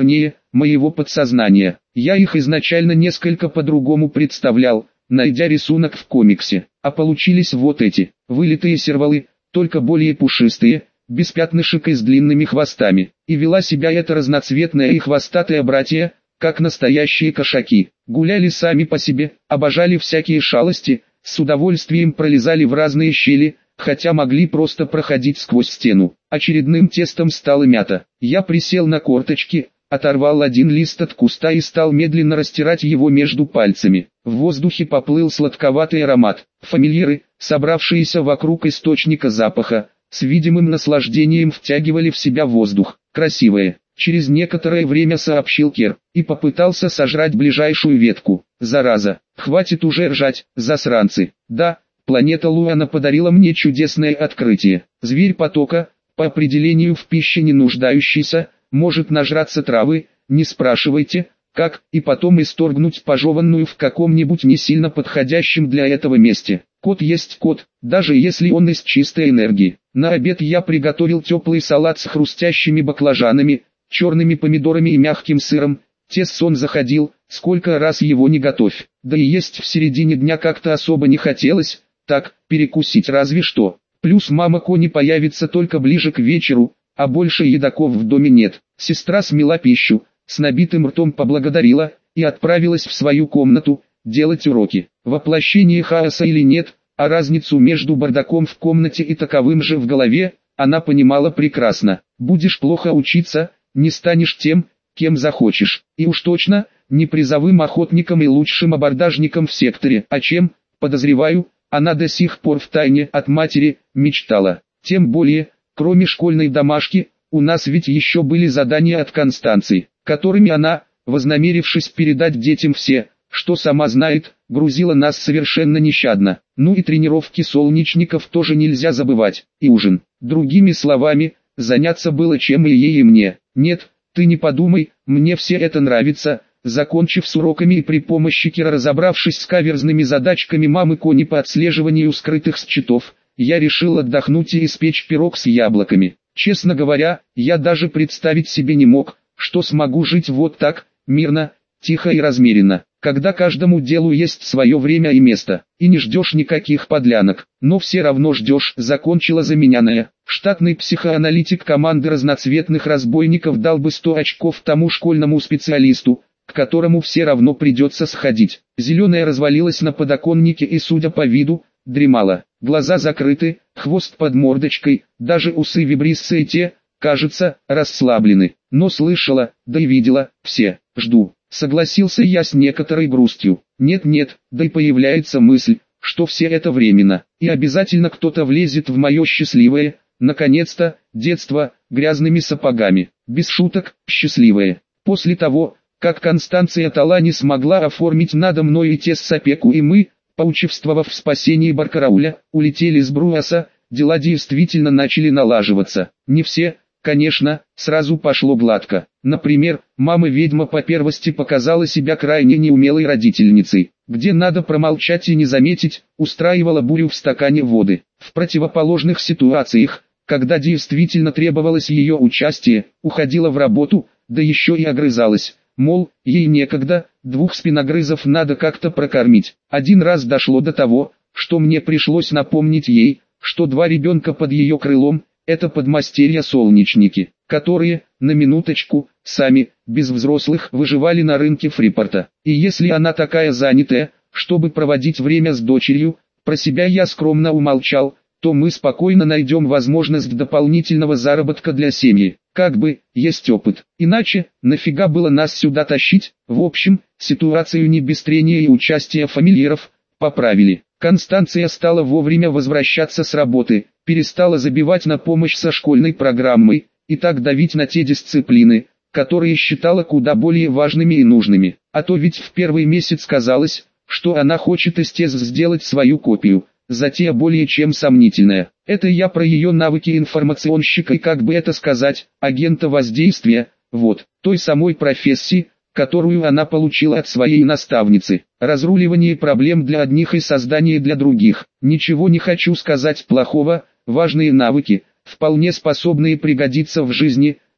моего подсознания. Я их изначально несколько по-другому представлял, найдя рисунок в комиксе. А получились вот эти, вылитые сервалы, только более пушистые, без пятнышек и с длинными хвостами. И вела себя эта разноцветная и хвостатая братья, как настоящие кошаки. Гуляли сами по себе, обожали всякие шалости, с удовольствием пролезали в разные щели, хотя могли просто проходить сквозь стену. Очередным тестом стала мята. Я присел на корточки, оторвал один лист от куста и стал медленно растирать его между пальцами. В воздухе поплыл сладковатый аромат. Фамильяры, собравшиеся вокруг источника запаха, с видимым наслаждением втягивали в себя воздух. Красивые. Через некоторое время сообщил Кер, и попытался сожрать ближайшую ветку. Зараза, хватит уже ржать, засранцы. Да, планета Луана подарила мне чудесное открытие. Зверь потока, по определению в пище не нуждающийся, может нажраться травы, не спрашивайте, как, и потом исторгнуть пожеванную в каком-нибудь не сильно подходящем для этого месте. Кот есть кот, даже если он из чистой энергии. На обед я приготовил теплый салат с хрустящими баклажанами, черными помидорами и мягким сыром. Тессон заходил, сколько раз его не готовь. Да и есть в середине дня как-то особо не хотелось, так, перекусить разве что. Плюс мама Кони появится только ближе к вечеру, а больше едоков в доме нет. Сестра смела пищу, с набитым ртом поблагодарила, и отправилась в свою комнату, делать уроки. Воплощение хаоса или нет, а разницу между бардаком в комнате и таковым же в голове, она понимала прекрасно. Будешь плохо учиться, не станешь тем, кем захочешь. И уж точно, не призовым охотником и лучшим абордажником в секторе, а чем, подозреваю, она до сих пор втайне от матери мечтала. Тем более, кроме школьной домашки, у нас ведь еще были задания от Констанции, которыми она, вознамерившись передать детям все, что сама знает, грузила нас совершенно нещадно. Ну и тренировки солнечников тоже нельзя забывать, и ужин. Другими словами, заняться было чем и ей, и мне. Нет, ты не подумай, мне все это нравится. Закончив с уроками и при помощи Кира разобравшись с каверзными задачками мамы Кони по отслеживанию скрытых счетов, я решил отдохнуть и испечь пирог с яблоками. Честно говоря, я даже представить себе не мог, что смогу жить вот так, мирно, тихо и размеренно, когда каждому делу есть свое время и место, и не ждешь никаких подлянок, но все равно ждешь. Закончила за меня Ная. Штатный психоаналитик команды разноцветных разбойников дал бы сто очков тому школьному специалисту, к которому все равно придется сходить. Зеленая развалилась на подоконнике и, судя по виду, дремала. Глаза закрыты, хвост под мордочкой, даже усы вибриссы и те, кажется, расслаблены. Но слышала, да и видела, все. Жду. Согласился я с некоторой грустью. Нет-нет, да и появляется мысль, что все это временно, и обязательно кто-то влезет в мое счастливое, наконец-то, детство, грязными сапогами. Без шуток, счастливое. После того, как Констанция Талани смогла оформить надо мной и тес опеку, и мы, поучаствовав в спасении Баркарауля, улетели с Бруаса, дела действительно начали налаживаться. Не все, конечно, сразу пошло гладко. Например, мама-ведьма по первости показала себя крайне неумелой родительницей, где надо промолчать и не заметить, устраивала бурю в стакане воды. В противоположных ситуациях, когда действительно требовалось ее участие, уходила в работу, да еще и огрызалась. Мол, ей некогда, двух спиногрызов надо как-то прокормить. Один раз дошло до того, что мне пришлось напомнить ей, что два ребенка под ее крылом – это подмастерья-солнечники, которые, на минуточку, сами, без взрослых, выживали на рынке Фрипорта. И если она такая занятая, чтобы проводить время с дочерью, про себя я скромно умолчал, то мы спокойно найдем возможность дополнительного заработка для семьи. Как бы, есть опыт. Иначе, нафига было нас сюда тащить? В общем, ситуацию не без трения и участия фамильяров поправили. Констанция стала вовремя возвращаться с работы, перестала забивать на помощь со школьной программой, и так давить на те дисциплины, которые считала куда более важными и нужными. А то ведь в первый месяц казалось, что она хочет из тез сделать свою копию. Затея более чем сомнительная. Это я про ее навыки информационщика и, как бы это сказать, агента воздействия, вот, той самой профессии, которую она получила от своей наставницы. Разруливание проблем для одних и создание для других. Ничего не хочу сказать плохого, важные навыки, вполне способные пригодиться в жизни,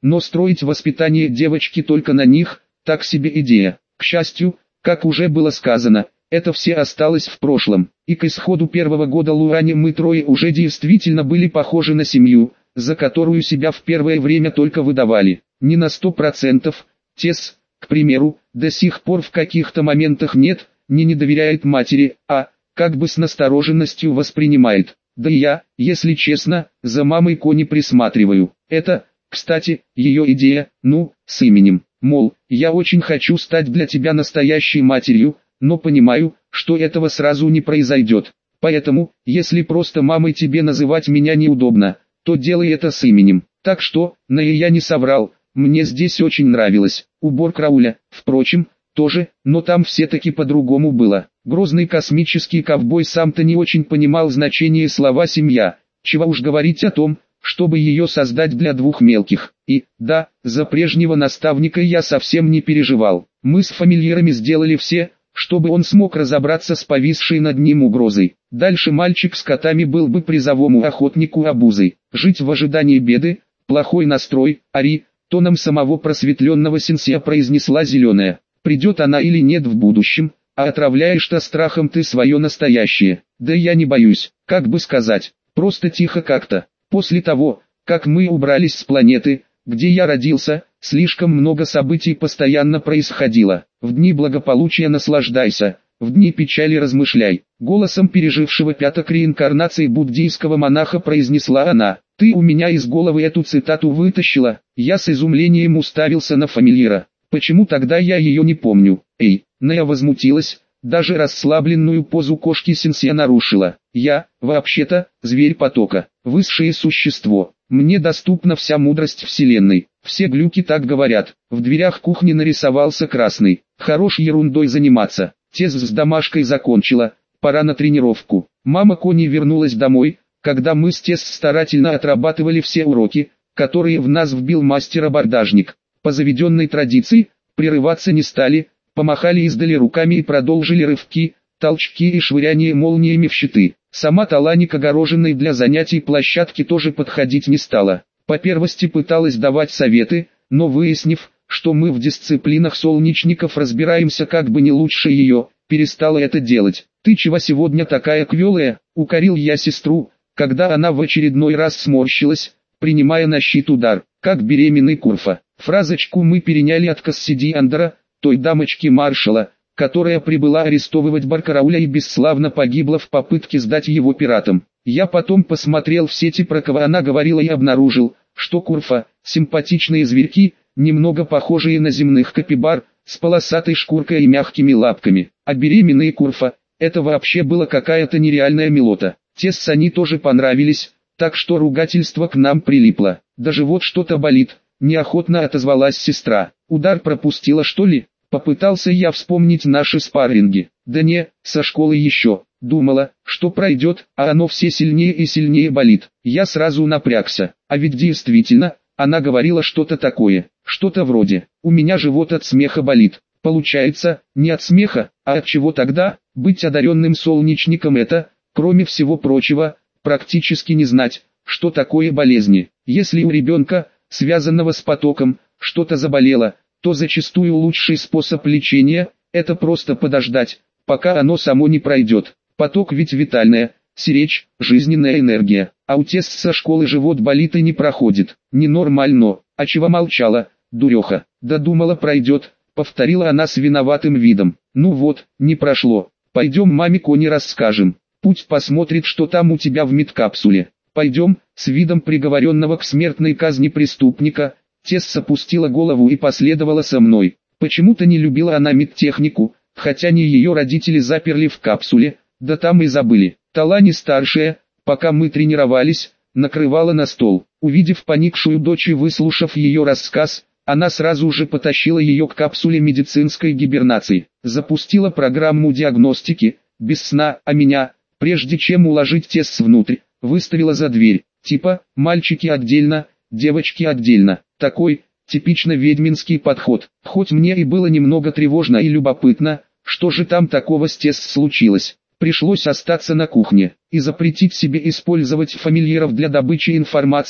но строить воспитание девочки только на них – так себе идея. К счастью, как уже было сказано, это все осталось в прошлом, и к исходу первого года Луани мы трое уже действительно были похожи на семью, за которую себя в первое время только выдавали. Не на сто процентов, Тесс, к примеру, до сих пор в каких-то моментах нет, не не доверяет матери, а, как бы с настороженностью воспринимает. Да и я, если честно, за мамой Кони присматриваю. Это, кстати, ее идея, ну, с именем. Мол, я очень хочу стать для тебя настоящей матерью, но понимаю, что этого сразу не произойдет. Поэтому, если просто мамой тебе называть меня неудобно, то делай это с именем. Так что, на и я не соврал, мне здесь очень нравилось. Убор Крауля, впрочем, тоже, но там все-таки по-другому было. Грозный космический ковбой сам-то не очень понимал значение слова «семья», чего уж говорить о том, чтобы ее создать для двух мелких. И, да, за прежнего наставника я совсем не переживал. Мы с фамильярами сделали все, чтобы он смог разобраться с повисшей над ним угрозой. Дальше мальчик с котами был бы призовому охотнику обузой. Жить в ожидании беды, плохой настрой, Ари, тоном самого просветленного сенсея произнесла Зеленая. Придет она или нет в будущем, а отравляешь-то страхом ты свое настоящее. Да я не боюсь, как бы сказать, просто тихо как-то. После того, как мы убрались с планеты, где я родился, слишком много событий постоянно происходило. В дни благополучия наслаждайся, в дни печали размышляй. Голосом пережившего пяток реинкарнаций буддийского монаха произнесла она. Ты у меня из головы эту цитату вытащила. Я с изумлением уставился на фамильяра. Почему тогда я ее не помню? Эй, Нея возмутилась, даже расслабленную позу кошки Сенсея нарушила. Я, вообще-то, зверь потока, высшее существо. Мне доступна вся мудрость вселенной. Все глюки так говорят. В дверях кухни нарисовался красный. Хорош ерундой заниматься. Тесс с домашкой закончила. Пора на тренировку. Мама Кони вернулась домой, когда мы с Тесс старательно отрабатывали все уроки, которые в нас вбил мастер-абордажник. По заведенной традиции, прерываться не стали, помахали издали руками и продолжили рывки, толчки и швыряние молниями в щиты. Сама Талани к огороженной для занятий площадке тоже подходить не стала. По первости пыталась давать советы, но выяснив, что мы в дисциплинах солнечников разбираемся как бы не лучше ее, перестала это делать. «Ты чего сегодня такая квелая?» — укорил я сестру, когда она в очередной раз сморщилась, принимая на щит удар, как беременный Курфа. Фразочку мы переняли от Кассиди Андера, той дамочки маршала, которая прибыла арестовывать Баркарауля и бесславно погибла в попытке сдать его пиратам. Я потом посмотрел в сети, про кого она говорила, и обнаружил, что Курфа – симпатичные зверьки, немного похожие на земных капибар, с полосатой шкуркой и мягкими лапками. А беременные Курфа – это вообще была какая-то нереальная милота. Тесс они тоже понравились, так что ругательство к нам прилипло. Даже вот что-то болит, неохотно отозвалась сестра. Удар пропустила, что ли? Попытался я вспомнить наши спарринги. Да не, со школы еще. Думала, что пройдет, а оно все сильнее и сильнее болит. Я сразу напрягся. А ведь действительно, она говорила что-то такое. Что-то вроде: у меня живот от смеха болит. Получается, не от смеха, а от чего тогда? Быть одаренным солнечником — это, кроме всего прочего, практически не знать, что такое болезни. Если у ребенка, связанного с потоком, что-то заболело, то зачастую лучший способ лечения – это просто подождать, пока оно само не пройдет. Поток ведь витальная, сиречь, жизненная энергия. А у Тесс со школы живот болит и не проходит. Ненормально. А чего молчала, дуреха? Да думала пройдет, повторила она с виноватым видом. Ну вот, не прошло. Пойдем маме Кони расскажем. Пусть посмотрит, что там у тебя в медкапсуле. Пойдем, с видом приговоренного к смертной казни преступника. Тесс опустила голову и последовала со мной. Почему-то не любила она медтехнику, хотя не ее родители заперли в капсуле, да там и забыли. Талани старшая, пока мы тренировались, накрывала на стол. Увидев поникшую дочь и выслушав ее рассказ, она сразу же потащила ее к капсуле медицинской гибернации. Запустила программу диагностики, без сна, а меня, прежде чем уложить Тесс внутрь, выставила за дверь. Типа, мальчики отдельно, девочки отдельно. Такой, типично ведьминский подход. Хоть мне и было немного тревожно и любопытно, что же там такого с Тесс случилось. Пришлось остаться на кухне и запретить себе использовать фамильяров для добычи информации,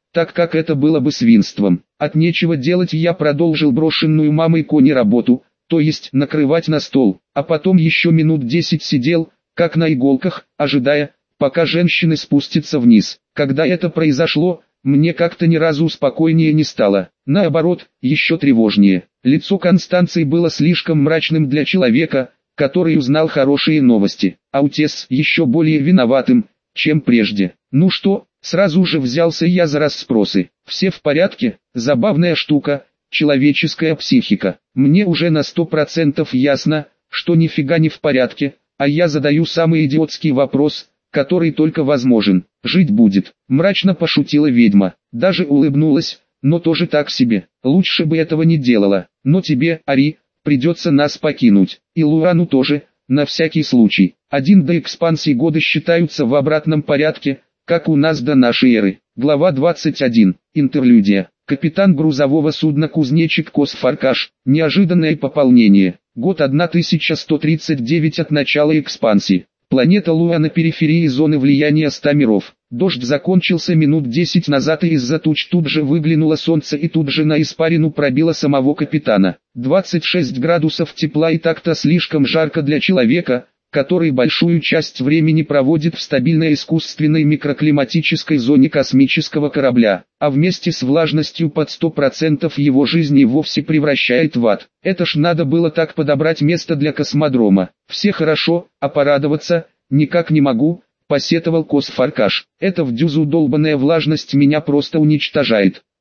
так как это было бы свинством. От нечего делать я продолжил брошенную мамой Кони работу, то есть накрывать на стол, а потом еще минут десять сидел, как на иголках, ожидая, пока женщины спустятся вниз. Когда это произошло, мне как-то ни разу спокойнее не стало, наоборот, еще тревожнее. Лицо Констанции было слишком мрачным для человека, который узнал хорошие новости, а Утес еще более виноватым, чем прежде. Ну что, сразу же взялся я за расспросы. Все в порядке? Забавная штука, человеческая психика. Мне уже на сто процентов ясно, что нифига не в порядке, а я задаю самый идиотский вопрос, который только возможен. Жить будет. Мрачно пошутила ведьма. Даже улыбнулась, но тоже так себе. Лучше бы этого не делала. Но тебе, Ари, придется нас покинуть. И Луану тоже, на всякий случай. Один до экспансии годы считаются в обратном порядке, как у нас до нашей эры. Глава двадцать один. Интерлюдия. Капитан грузового судна «Кузнечик Косфаркаш». Неожиданное пополнение. Год тысяча сто тридцать девять от начала экспансии. Планета Луа на периферии зоны влияния ста миров. Дождь закончился минут десять назад, и из-за туч тут же выглянуло солнце, и тут же на испарину пробило самого капитана. двадцать шесть градусов тепла, и так-то слишком жарко для человека, который большую часть времени проводит в стабильной искусственной микроклиматической зоне космического корабля, а вместе с влажностью под сто процентов его жизни вовсе превращает в ад. Это ж надо было так подобрать место для космодрома. Все хорошо, а порадоваться никак не могу, посетовал Косфаркаш. Это в дюзу долбаная влажность меня просто уничтожает.